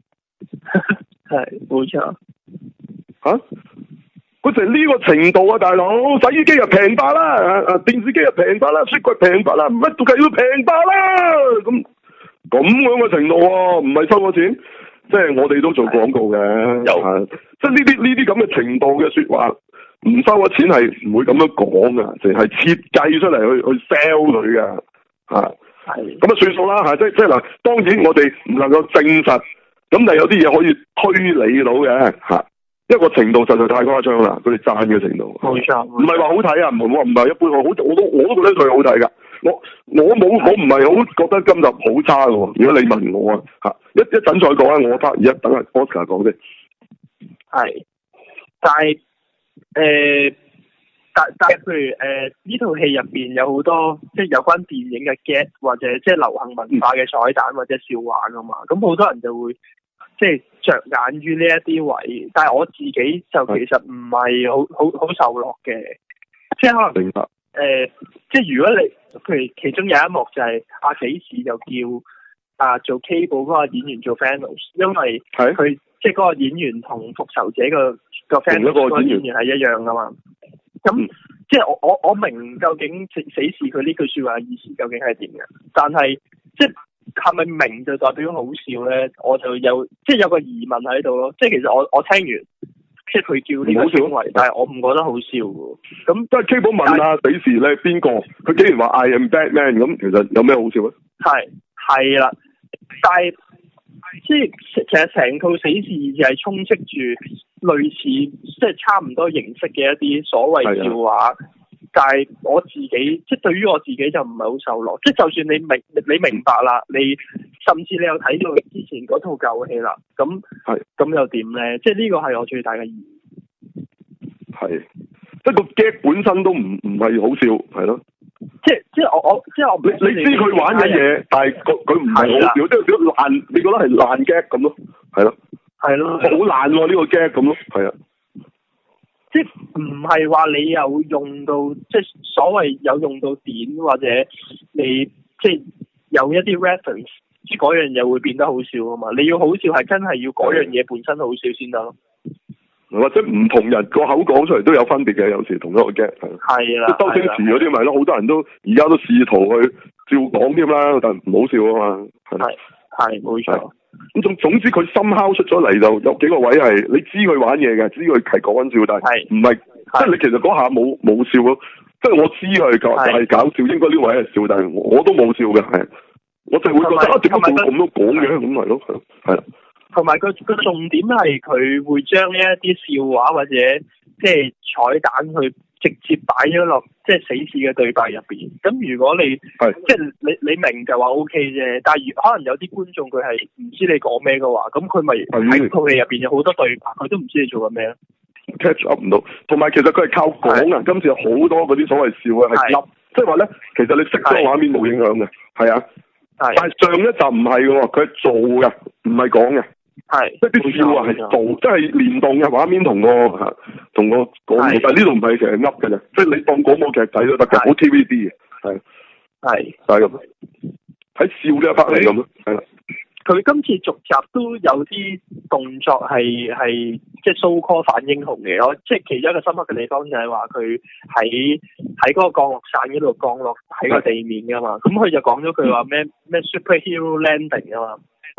係，冇錯。嚇？佢成呢個程度啊，大佬！洗衣機又平白啦，電視機又平白啦，雪櫃平白啦，乜都計要平白啦，咁樣嘅程度喎，唔係收咗錢，即係我哋都做廣告嘅，即係呢啲咁嘅程度嘅説話，唔收咗錢係唔會咁樣講噶，淨係設計出嚟去 sell 佢㗎，係咁啊算數啦，即係嗱，當然我哋唔能夠證實，咁但係有啲嘢可以推理到嘅嚇。一個程度實在太誇張啦，佢哋讚嘅程度。冇錯，唔係話好睇啊，唔係一般，我都覺得佢好睇噶。我唔係好覺得今集好差嘅。如果你問我啊，嚇一陣再講啊，我而家等下 Oscar 講先。係，但係譬如呢套戲入邊有好多即係有關電影嘅 get 或者即係流行文化嘅彩蛋或者笑話噶嘛，咁好多人就會。即係着眼於呢一啲位，但係我自己就其實唔係好受落嘅，即係可能即係如果你譬如其中有一幕就係阿死侍就叫做 Cable 嗰個演員做 Thanos， 因為佢即係嗰個演員同復仇者個 Thanos 嗰個演員係一樣噶嘛，咁即係我明究竟死侍佢呢句說話嘅意思究竟係點嘅，但係即係。係咪明就代表好笑咧？我就有有個疑問喺度咯。即係其實我聽完，即係佢叫呢個稱謂，但係我唔覺得好笑嘅。咁即係 Cable 問死侍咧邊個？佢竟然話 I am Batman 咁，其實有咩好笑咧？係啦，但係即係其實成套死侍就係充斥住類似即係差唔多形式嘅一啲所謂笑話。但係我自己，即係對於我自己就唔係好受落。即係就算你明白啦，你甚至你有睇到之前嗰套舊戲啦，咁又點咧？即係呢個係我最大嘅疑問。係，即係個 gag 本身都唔係好笑，係咯。即係我你知佢玩嘅嘢，但係佢唔係好笑，即係少爛，你覺得係爛 gag 咁咯？係咯。係咯。好爛喎呢個 gag 咁咯，係啊。 即係唔係話你有用到，即係所謂有用到點或者你即係有一啲 reference，嗰樣嘢會變得好笑啊嘛！你要好笑係真係要嗰樣嘢本身好笑先得咯。 或者唔同人個口講出嚟都有分別嘅，有時同一個 gag 係啦。周星馳嗰啲咪咯，好多人都而家都試圖去照講添啦，但唔好笑啊嘛。 係冇錯。 咁總之佢深敲出咗嚟就有幾個位係你知佢玩嘢嘅，知佢係講緊笑，但係唔係即係你其實嗰下冇笑咯。即係我知佢係搞笑，應該呢位係笑，但係我都冇笑嘅，係。我就會覺得點解佢咁都講嘅咁係咯，係啦。 同埋個重點係佢會將呢一啲笑話或者即係彩蛋去直接擺咗落即係死侍嘅對白入邊。咁如果你即係你明就話 O K 啫，但係可能有啲觀眾佢係唔知你講咩嘅話，咁佢咪喺套戲入邊有好多對白，佢都唔知你做緊咩 catch up 唔到。同埋其實佢係靠講啊，今次有好多嗰啲所謂笑嘅係噏，即係話咧，其實你識咗畫面冇影響嘅，係啊。但係上一集唔係嘅，佢係做嘅，唔係講嘅。係，即係啲笑話係做，即係聯動嘅畫面同個講，但係呢度唔係成日噏嘅啫，即係你當廣播劇仔都得嘅，好 TVB 嘅，係就係咁，喺笑呢一 part 係咁咯，係啦。 佢今次續集都有啲動作係即係 so call 反英雄嘅，我即係其中一個深刻嘅地方就係話佢喺嗰個降落傘嗰度降落喺個地面噶嘛，咁佢就講咗句話咩 superhero landing 啊嘛。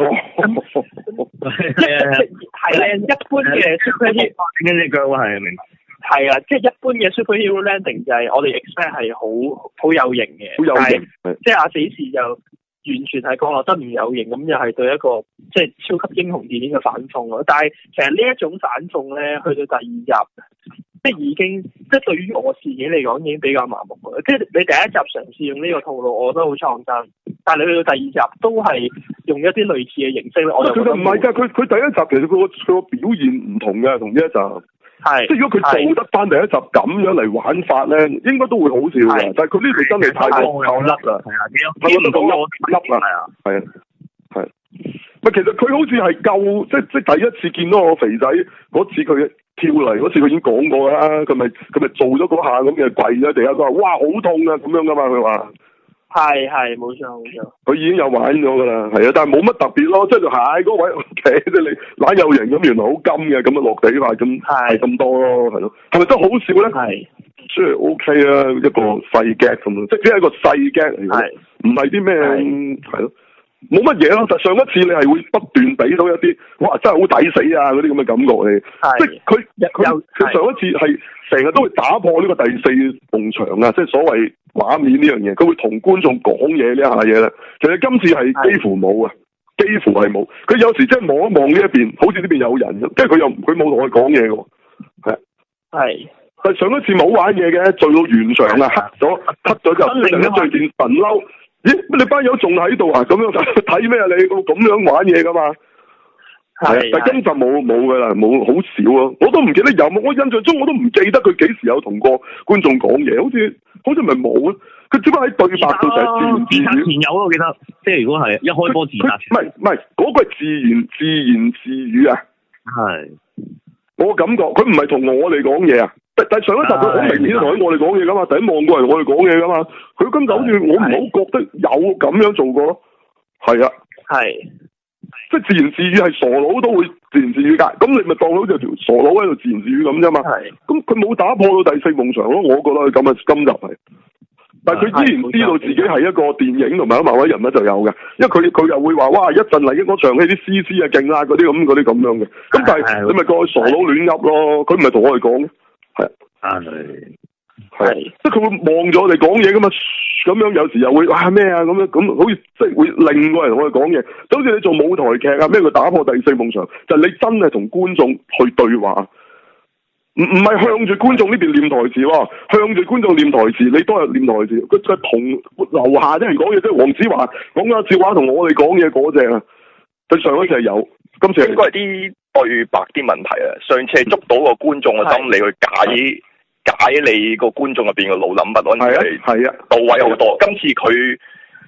係咧，一般嘅 superhero 呢隻腳係明白。 係啊，即係一般嘅 superhero landing 就係我哋 expect 係好有型嘅，好有型，即係阿死侍就完全係降落得唔有型，咁又係對一個即係超級英雄電影嘅反諷咯。但係其實呢一種反諷咧，去到第二集，即係已經即係對於我自己嚟講已經比較麻木啦。即係你第一集嘗試用呢個套路，我覺得好創新，但係你去到第二集都係用一啲類似嘅形式。我就覺得唔係㗎，佢第一集其實佢個表現唔同嘅，同呢一集。係，即係如果佢做得翻第一集咁樣嚟玩法咧，應該都會好笑嘅。但係佢呢度真係太過夠笠啦，係啊，我覺得夠笠啦，係啊，咪其實佢好似係夠，即係第一次見到我肥仔嗰次佢跳嚟嗰次佢已經講過啦，佢咪做咗嗰下咁嘅跪咗地下，佢話哇好痛啊咁樣噶嘛，佢話。係冇錯，佢已經有玩咗噶啦，係啊，但係冇乜特別咯，即係係嗰位即係你懶有型咁，原來好金嘅咁啊落地塊咁係咁多咯，係咯，係咪真係好笑咧？係，所以 OK 啊，一個細 gag 咁咯，即係只係一個細 gag 嚟嘅，唔係啲咩係咯，冇乜嘢咯。就上一次你係會不斷俾到一啲哇真係好抵死啊嗰啲咁嘅感覺嚟，即係佢上一次係成日都會打破呢個第四埲牆啊，即係所謂畫面呢樣嘢，佢會同觀眾講嘢呢一下嘢咧。其實今次係幾乎冇啊，幾乎係冇。佢有時即係望一望呢一邊，好似呢邊有人，跟住佢冇同佢講嘢嘅，係。但上一次冇玩嘢嘅，聚到完場啊，黑咗就另一最件神嬲。咦？你班友仲喺度啊？咁樣睇咩啊？你咁樣玩嘢噶嘛？係，但今集冇噶啦，冇好少咯，我都唔記得有，我印象中我都唔記得佢幾時有同過觀眾講嘢，好似咪冇咯，佢只不過喺對白度就係自言自語。前有我記得，即係如果係一開波自答，唔係嗰個係自言自語啊。係，我感覺佢唔係同我哋講嘢啊，但上一集佢好明顯同我哋講嘢噶嘛，第一望過嚟我哋講嘢噶嘛，佢今集好似我唔好覺得有咁樣做過咯，係啊，係。即係自言自語係傻佬都會自言自語㗎，咁你咪當好似條傻佬喺度自言自語咁啫嘛。係，咁佢冇打破到第四埲牆咯，我覺得佢咁嘅今集係。但係佢依然知道自己係一個電影同埋漫威人物就有嘅，因為佢又會話哇一陣嚟緊嗰場戲啲 CC 啊勁啊嗰啲咁樣嘅。咁但係你咪個傻佬亂噏咯，佢唔係同我哋講嘅，係。係，即係佢會望住我哋講嘢噶嘛，咁樣有時又會哇咩啊咁樣，咁好似即係會令個人同我哋講嘢，就好似你做舞台劇啊咩，佢打破第四埲牆，就係你真係同觀眾去對話，唔係向住觀眾呢邊念台詞喎，向住觀眾念台詞，你都係念台詞，佢同樓下啲人講嘢，即係黃子華講緊笑話同我哋講嘢嗰隻啊，佢上一次係有，今次應該係啲對白啲問題啊，上次係捉到個觀眾嘅心理去解你個觀眾入邊嘅腦諗法，係到位好多。今次佢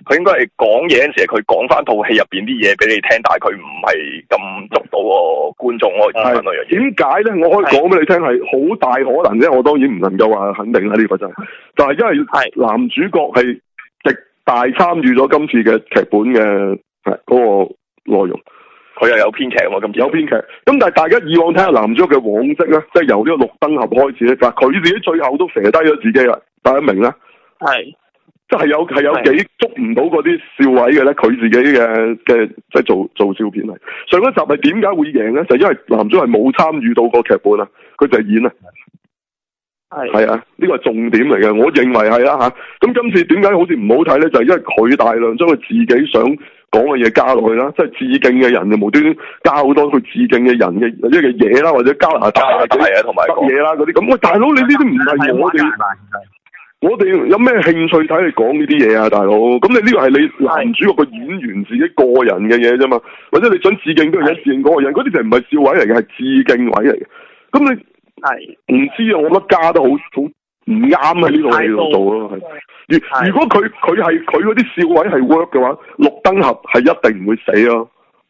佢應該係講嘢嗰陣時，佢講翻套戲入邊啲嘢俾你聽，但係佢唔係咁捉到個觀眾嗰個耳朵嗰樣嘢。 點解咧？我可以講俾你聽，係好大可能啫。我當然唔能夠話肯定啦，呢個就係因為男主角係極大參與咗今次嘅劇本嘅嗰個內容。 佢又有編劇喎，今次有編劇。咁但係大家以往睇下男主角嘅往績咧，即係由呢個綠燈俠開始咧，嗱佢自己最後都射低咗自己啦，大家明啦？係。即係有幾捉唔到嗰啲笑位嘅咧，佢自己嘅即係做笑片係。上一集係點解會贏咧？就因為男主係冇參與到個劇本啊，佢就係演啊。係啊，呢個係重點嚟嘅，我認為係啦嚇。咁今次點解好似唔好睇咧？就係因為佢大量將佢自己想講嘅嘢加落去啦，即係致敬嘅人就無端端加好多佢致敬嘅人嘅一嘅嘢啦，或者加拿大嘅同埋嘢啦嗰啲咁。喂，大佬你呢啲唔係我哋有咩興趣睇你講呢啲嘢啊，大佬？咁你呢個係你男主角個演員自己個人嘅嘢啫嘛，或者你想致敬邊個人致敬嗰個人，嗰啲就唔係笑位嚟嘅，係致敬位嚟嘅。咁你唔知啊？我覺得加得好唔啱喺呢套戲度做咯。如果佢係佢嗰啲笑位係 work 嘅話，綠燈俠係一定唔會死咯。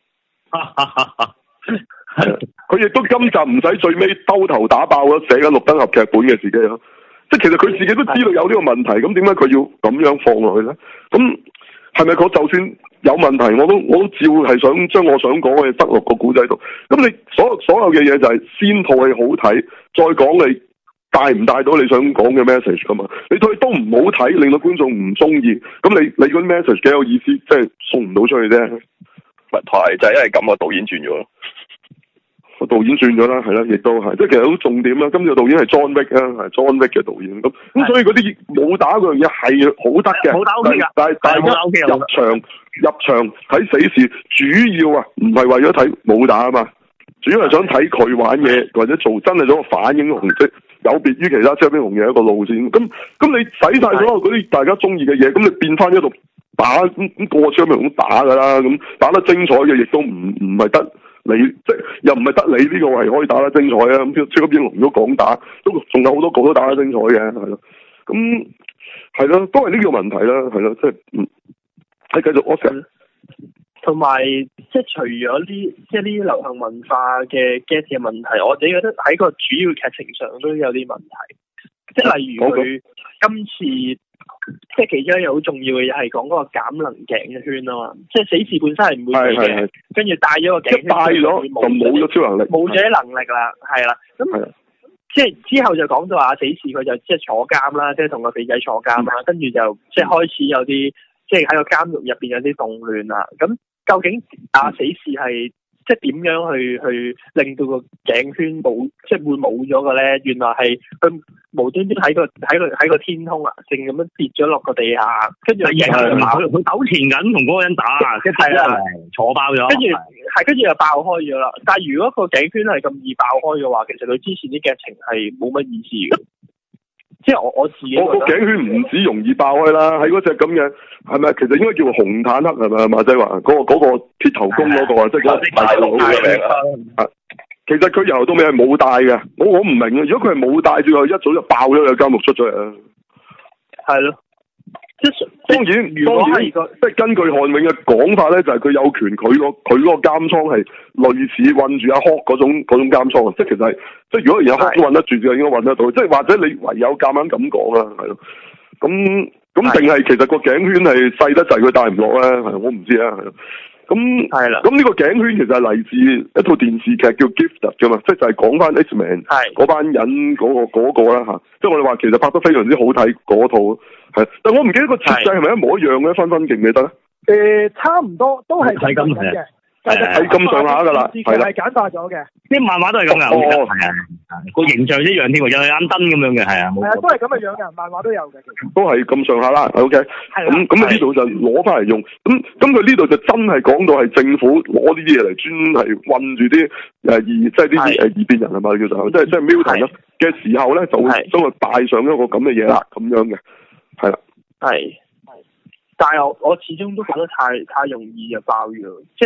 佢亦都今集唔使最尾兜頭打爆咗寫緊綠燈俠劇本嘅自己咯。即係其實佢自己都知道有呢個問題，咁點解佢要咁樣放落去咧？咁係咪佢就算有問題，我都照係想將我想講嘅塞落個古仔度？咁你所有嘅嘢就係先套戲好睇，再講你帶唔帶到你想講嘅 message 噶嘛？你套戲都唔好睇，令到觀眾唔中意，咁你嗰啲 message 幾有意思，即係送唔到出去啫。 咪台就係因為咁個導演轉咗咯。 個導演轉咗啦，係啦，亦都係，即係其實好重點啦。今次個導演係 John Wick 啊，係 John Wick 嘅導演咁所以嗰啲武打嗰樣嘢係好得嘅，但係大家入場睇死侍，主要啊唔係為咗睇武打啊嘛，主要係想睇佢玩嘢或者做真係做個反英雄，即有別於其他超英雄嘅一個路線。咁你使晒所有嗰啲大家中意嘅嘢，咁你變翻一度打咁個超英雄打噶啦，咁打得精彩嘅亦都唔係得。你即係又唔係得你呢個係可以打得精彩啊！咁超級英雄如果講打，都仲有好多個都打得精彩嘅，係咯。咁係咯，都係呢個問題啦，係咯，即係係繼續我講。 同埋即係除咗呢啲流行文化嘅 get 嘅問題，我自己覺得喺個主要劇情上都有啲問題。即係例如佢今次。即係其中一樣好重要嘅嘢係講嗰個減能頸圈啊嘛，即係死侍本身係唔會死嘅，跟住戴咗個頸圈，戴咗就冇咗超能力，冇咗啲能力啦，係啦，咁即係之後就講到死侍佢就即係坐監啦，即係同個肥仔坐監啦，跟住就即係開始有啲即係喺個監獄入邊有啲動亂啦，咁究竟死侍係？即係點樣去令到個頸圈冇，即係會冇咗嘅咧？原來係佢無端端喺個天空啊，正咁樣跌咗落個地下，跟住佢糾纏緊同嗰個人打，跟住坐爆咗，跟住又爆開咗啦。但係如果個頸圈係咁易爆開嘅話，其實佢之前啲劇情係冇乜意思嘅。即係我自己，我個頸圈唔止容易爆開啦，喺嗰隻咁嘅係咪？其實應該叫紅坦克係咪？馬仔話嗰個鐵頭功嗰個啊，即係嗰個大佬嘅名啊。其實佢由到尾係冇帶嘅，我唔明啊！如果佢係冇帶，最後一早就爆咗個監獄出咗嚟啊！係咯。當然，即係根據韓永嘅講法咧，就係佢有權，佢嗰個監倉係類似韞住阿 Hulk 嗰種監倉啊！即係其實係，即係如果連阿 Hulk 都韞得住，就應該韞得到。即係或者你唯有夾硬咁講啦，係咯。咁定係其實個頸圈係細得滯，佢戴唔落咧？係我唔知啊，係咯。咁係啦。咁呢個頸圈其實係嚟自一套電視劇叫 Gifted 噶嘛，即係就係講翻 X-Men 嗰班人嗰個啦吓。即係我哋話其實拍得非常之好睇嗰套。係，但我唔記得個設計係咪一模一樣嘅，分記唔記得咧？差唔多，都係咁嘅，係咁上下噶啦，係啦，係簡化咗嘅。啲漫畫都係咁噶，係啊，個形象一樣添，又係眼燈咁樣嘅，係啊，係啊，都係咁嘅樣嘅，漫畫都有嘅，都係咁上下啦。OK，咁呢度就攞翻嚟用，咁佢呢度就真係講到係政府攞呢啲嘢嚟專係韞住啲即係啲異變人係嘛叫做，即係 mutant 嘅時候咧，就會將佢戴上一個咁嘅嘢啦，咁樣嘅。係啦，係，但係我始終都覺得太容易就爆咗，即係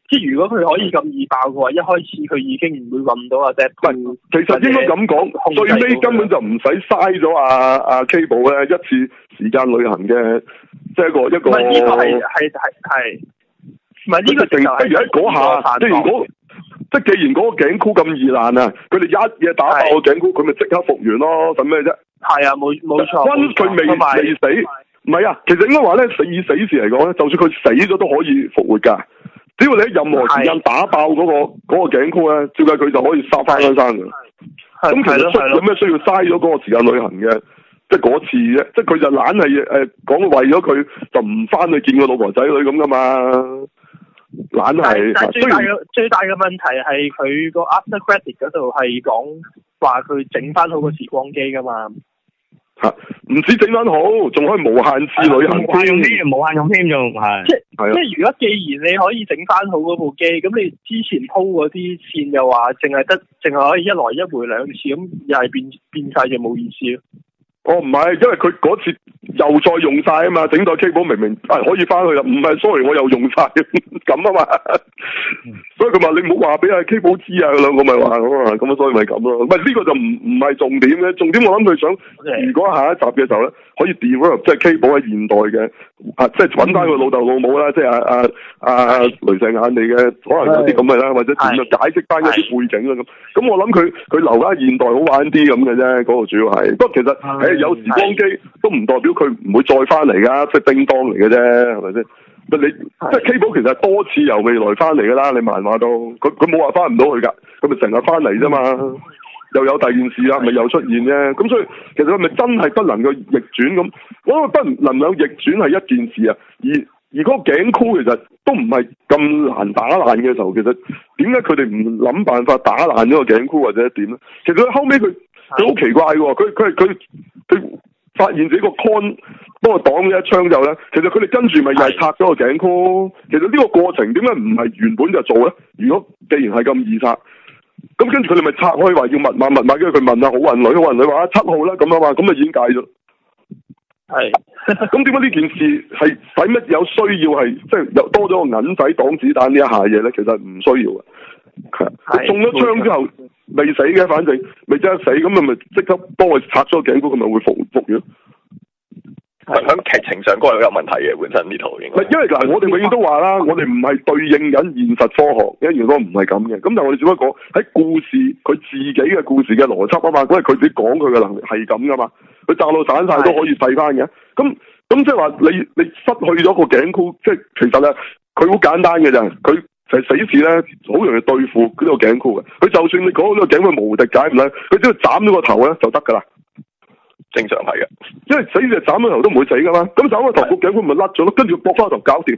即係如果佢可以咁易爆嘅話，一開始佢已經唔會揾到阿 Deadpool。 其實應該咁講，最尾根本就唔使嘥咗阿 Cable 咧一次時間旅行嘅，即係一個。唔係呢個係，唔係呢個就係。不如喺嗰下，即係如果即係既然嗰個頸箍咁易爛啊，佢哋一嘢打爆個頸箍，佢咪即刻復原咯，使咩啫？係啊，冇錯。溫佢未死，唔係啊，其實應該話咧，以死士嚟講咧，就算佢死咗都可以復活㗎。只要你喺任何時間打爆嗰個頸箍咧，照計佢就可以殺翻生嘅。咁其實有咩需要嘥咗嗰個時間旅行嘅？即係嗰次啫，即係佢就懶係講為咗佢就唔翻去見個老婆仔女咁噶嘛，懶係。但最大嘅問題係佢個 after credit 嗰度係講話佢整翻好個時光機噶嘛。唔止整翻好，仲可以無限次旅行添，無限用添仲係。即係如果既然你可以整翻好嗰部機，咁你之前鋪嗰啲線又話淨係可以一來一回兩次，咁又係變晒就冇意思咯。哦，唔係，因為佢嗰次又再用晒啊嘛，整到 Cable 明明可以翻去啦，唔係 sorry 我又用晒咁啊嘛，所以佢話你唔好話俾阿 Cable 知啊，兩個咪話咁所以咪咁咯。唔係呢個就唔係重點嘅，重點我諗佢想，如果下一集嘅時候咧，可以 develop 即係 Cable 喺現代嘅即係揾翻佢老豆老母啦，即係阿雷射眼嚟嘅，可能有啲咁嘅啦，或者點樣解釋翻一啲背景啦咁。咁我諗佢留翻現代好玩啲咁嘅啫，嗰個主要係。不過其實有時光機都唔代表佢唔會再翻嚟噶，即係叮當嚟嘅啫，係咪先？你即係 Cable 其實係多次由未來翻嚟噶啦，你漫畫都佢冇話翻唔到去噶，佢咪成日翻嚟啫嘛。又有第二件事啦，咪又出現啫。咁所以其實佢咪真係不能夠逆轉咁？我覺得不能夠逆轉係一件事啊。而嗰個頸箍其實都唔係咁難打爛嘅時候，其實點解佢哋唔諗辦法打爛咗個頸箍或者點咧？其實後尾佢好奇怪喎，佢發現自己個 con 幫我擋咗一槍之後咧，其實佢哋跟住咪又係拆咗個頸箍。其實呢個過程點解唔係原本就做咧？如果既然係咁易拆，咁跟住佢哋咪拆開話要密碼，跟住佢問啊好運女話7號啦咁啊嘛，咁咪已經戒咗。係。咁點解呢件事係使乜有需要係即係又多咗個銀仔擋子彈呢一下嘢咧？其實唔需要嘅。係。中咗槍之後未死嘅，反正未真係死，咁咪即刻幫佢拆咗個頸箍，佢咪會復原。 係喺劇情上嗰個有問題嘅，本身呢套應該。 因為嗱，我哋永遠都話啦，我哋唔係對應緊現實科學，因為如果唔係咁嘅，咁但係我哋只不過喺故事佢自己嘅故事嘅邏輯啊嘛，因為佢自己講佢嘅能力係咁噶嘛，佢炸到散晒都可以細翻嘅。咁即係話你失去咗個頸箍，即係其實咧佢好簡單嘅咋，佢就係死士咧好容易對付呢個頸箍嘅。佢就算你講呢個頸佢無敵解唔甩，佢只要斬咗個頭咧就得噶啦。 正常係嘅， 因為死就斬咗頭都唔會死噶嘛，咁斬個頭個頸佢咪甩咗咯，跟住駁翻頭搞掂。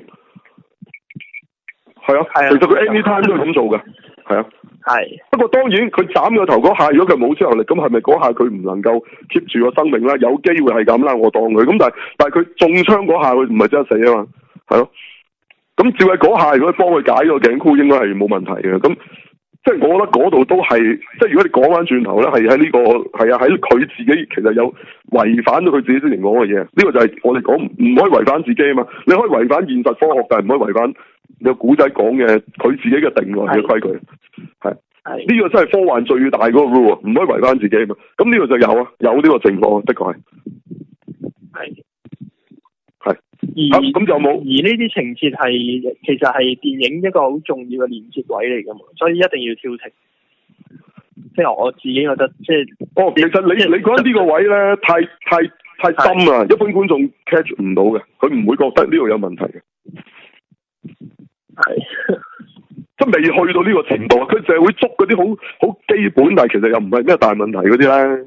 係啊，其實佢 anytime 都係咁做嘅，係啊。係。不過當然佢斬個頭嗰下，如果佢冇超能力，咁係咪嗰下佢唔能夠 keep 住個生命啦？有機會係咁啦，我當佢。咁但係佢中槍嗰下佢唔係真係死啊嘛，係咯。咁照計嗰下如果幫佢解個頸箍，應該係冇問題嘅。咁即係我覺得嗰度都係，即係如果你講翻轉頭咧，係喺呢個係啊，喺佢自己其實有違反咗佢自己之前講嘅嘢。呢個就係我哋講唔可以違反自己啊嘛。你可以違反現實科學，但係唔可以違反你個古仔講嘅佢自己嘅定律嘅規矩。係呢個真係科幻最大嗰個 rule 啊，唔可以違反自己啊嘛。咁呢個就有呢個情況，的確係。係。咁就冇。而呢啲情節係其實係電影一個好重要嘅連接位嚟㗎嘛，所以一定要挑剔。即係我自己覺得，即係其實你覺得呢個位咧太深啊，一般觀眾 catch 唔到嘅，佢唔會覺得呢度有問題嘅。係。即係未去到呢個程度啊，佢就係會捉嗰啲好基本，但係其實又唔係咩大問題嗰啲咧。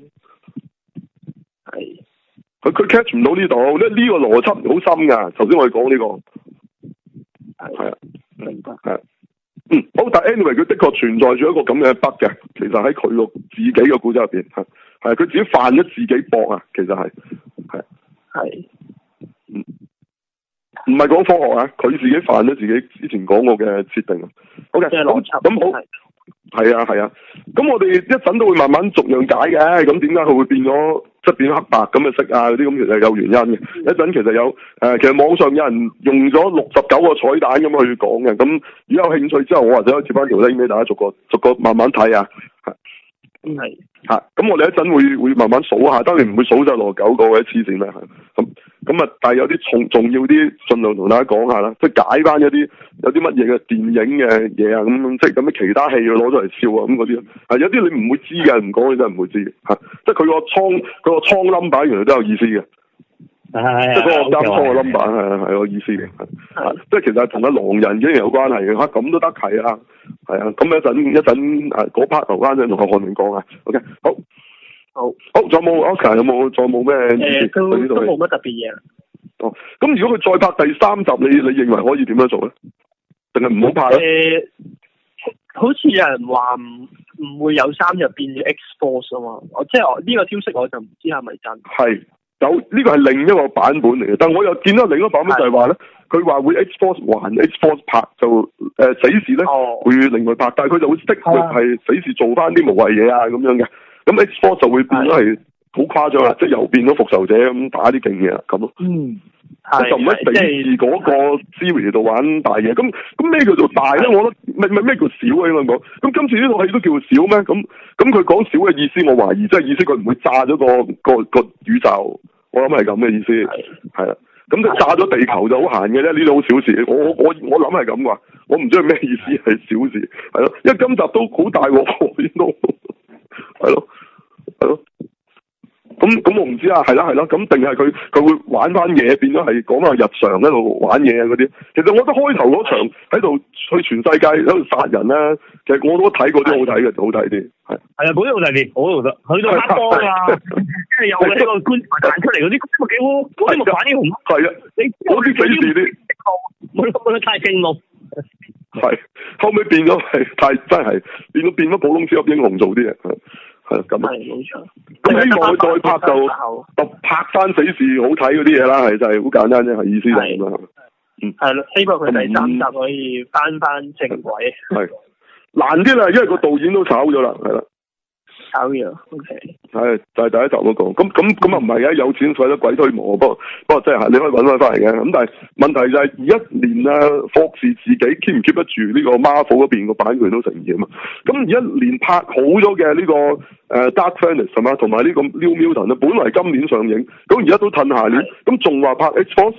係。佢 catch 唔到呢度，因為呢個邏輯好深噶。頭先我哋講呢個係啊，明白係好，但 anyway 佢的確存在住一個咁嘅 bug 嘅。其實喺佢個自己嘅故仔入邊係佢自己犯咗自己駁啊。其實係唔係講科學啊？佢自己犯咗自己之前講過嘅設定啊。OK，咁好係啊。咁我哋一陣都會慢慢逐樣解嘅。咁點解佢會變咗即係變黑白咁嘅色啊嗰啲，咁其實有原因嘅。一陣其實有其實網上有人用咗69個彩蛋咁去講嘅。咁如果有興趣之後，我或者可以接翻條 link 俾大家逐個慢慢睇啊。 係咁我哋一陣會慢慢數下，當然唔會數晒69個嘅黐線啦。咁啊，但係有啲重要啲，盡量同大家講下啦，即係解翻有啲乜嘢嘅電影嘅嘢啊，咁即係咁嘅其他戲要攞出嚟笑啊，咁嗰啲有啲你唔會知嘅，唔講你真係唔會知嘅。即係佢個倉 number 原來都有意思嘅。即係嗰個監倉個 number 係有意思嘅。即係其實係同阿狼人竟然有關係嘅。咁都得係啊，係啊。咁一陣嗰 part 留翻先同學漢明講啊。OK， 好，仲有冇 Oscar 仲有冇咩？ 都冇乜特別嘢。 咁如果佢再拍第3集，你認為可以點樣做咧？定係唔好拍咧？ 好似有人話唔會有3日變咗 X-Force 啊嘛。即係我呢個消息我就唔知係咪真。係有呢個係另一個版本嚟嘅，但我又見到另一個版本就係話咧，佢話會 X-Force 還 X-Force 拍就死侍咧會另外拍，但係佢就會係死侍做翻啲無謂嘢啊咁樣嘅。咁 X-Force 就會變咗係好誇張啦，即係又變咗復仇者咁打啲勁嘢啦咁咯。就唔喺死侍嗰個 series 度玩大嘢。咁咩叫做大咧？我覺得咩叫小啊？應該講。咁今次呢套戲都叫小咩？咁佢講小嘅意思，我懷疑即係意思佢唔會炸咗個宇宙。我諗係咁嘅意思。係啦。咁就炸咗地球就好閒嘅啫，呢啲好小事。我諗係咁啩。我唔知係咩意思係小事。係咯，因為今集都好大鑊，應該係咯。咁我唔知啊，係啦，咁定係佢會玩翻嘢，變咗係講翻日常喺度玩嘢啊嗰啲。其實我覺得開頭嗰場喺度去全世界喺度殺人咧，其實我都睇過啲好睇嘅，好睇啲。係啊，嗰啲好睇啲，我都覺得。去到黑幫啊，即係有呢個官彈出嚟嗰啲，咁幾好，嗰啲咪反英雄。係啊，你嗰啲匪事啲，冇得太正路。係後尾變咗係太真係變咗普通超級英雄做啲嘢。係咁啊，冇錯。咁希望佢再拍就拍翻死侍好睇嗰啲嘢啦，係就係好簡單啫，係意思就係咁啦。係咯，希望佢第3集可以翻正軌。係難啲啦，因為個導演都炒咗啦，係啦。炒咗 ，OK。係就係第1集嗰個，咁啊唔係嘅，有錢使得鬼推磨，不過即係你可以搵翻翻嚟嘅。咁但係問題就係1年啊，霍士自己 keep 唔 keep 得住呢個 Marvel 嗰邊個版權都成疑啊嘛。咁而1年拍好咗嘅呢個Dark Phoenix 係嘛，同埋呢個 New Mutant 咧，本來今年上映，咁而家都褪下年，咁仲話拍 X-Force。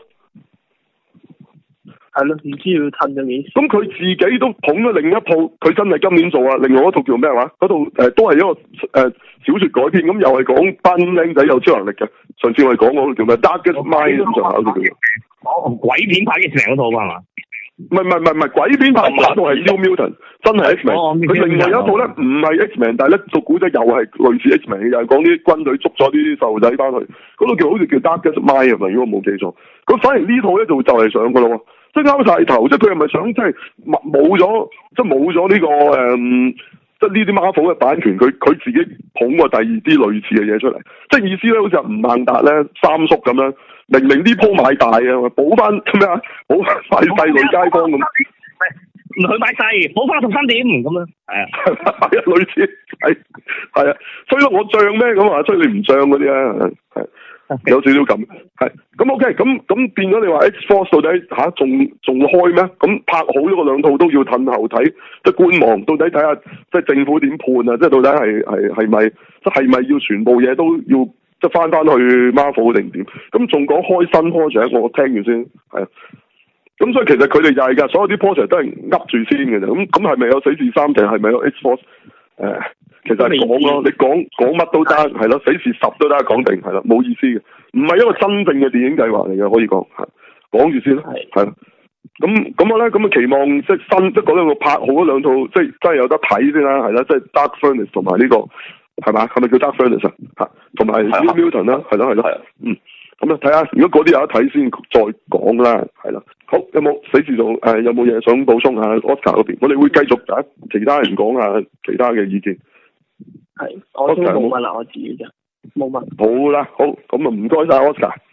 係咯，唔知要褪咗幾時。咁佢自己都捧咗另一套，佢真係今年做啊！另外一套叫咩話？嗰套都係一個小說改編，咁又係講班僆仔有超能力嘅。上次我哋講嗰套叫咩 Darkest Mind 咁上下嗰套叫。哦，鬼片拍嘅成嗰套係嘛？唔係鬼片拍嗰套係 New Mutant，真係 X-Men。佢另外有一套咧，唔係 X-Men，但係咧個古仔又係類似 X-Men 嘅，又係講啲軍隊捉咗啲細路仔翻去。嗰套好似叫 Darkest Mind 係咪？如果我冇記錯，咁反而呢套咧就係上噶咯喎。即係拗晒頭，即係佢係咪想即係冇咗，即係冇咗呢個即係呢啲 Marvel 嘅版權，佢自己捧過第二啲類似嘅嘢出嚟，即係意思咧，好似吳孟達咧、三叔咁樣，明明呢鋪買大啊，補翻咩啊，補翻細女街坊咁，唔去買細，補翻13點咁樣，係啊，類似係啊，所以我漲咩咁啊，所以你唔漲嗰啲啊，係。有少少咁，係咁 OK，咁變咗你話 X-Force 到底仲開咩？咁拍好咗個2套都要褪後睇，即係觀望，到底睇下即係政府點判啊？即係到底係咪即係咪要全部嘢都要即係翻去 Marvel 定點？咁仲講開新 project，我聽完先係啊。咁所以其實佢哋就係㗎，所有啲 project 都係噏住先嘅啫。咁係咪有死侍3定係咪有 X-Force？其實係講咯，你講乜都得，係咯，死侍10都得講定，係啦，冇意思嘅，唔係一個真正嘅電影計劃嚟嘅，可以講係講住先啦，係啦，咁我咧咁期望即係新即係嗰兩個拍好嗰2套，即係真係有得睇先啦，係啦，即係 Dark Phoenix 同埋呢個係嘛，係咪叫 Dark Phoenix 啊？嚇，同埋 New Mutant 啦，係咯，咁啊睇下，如果嗰啲有得睇先再講啦，係啦，好，有冇死侍做有冇嘢想補充下 Oscar 嗰邊？我哋會繼續等其他人講下其他嘅意見。係，我都冇問啦，我自己啫，冇問。好啦，好，咁啊唔該晒 Oscar。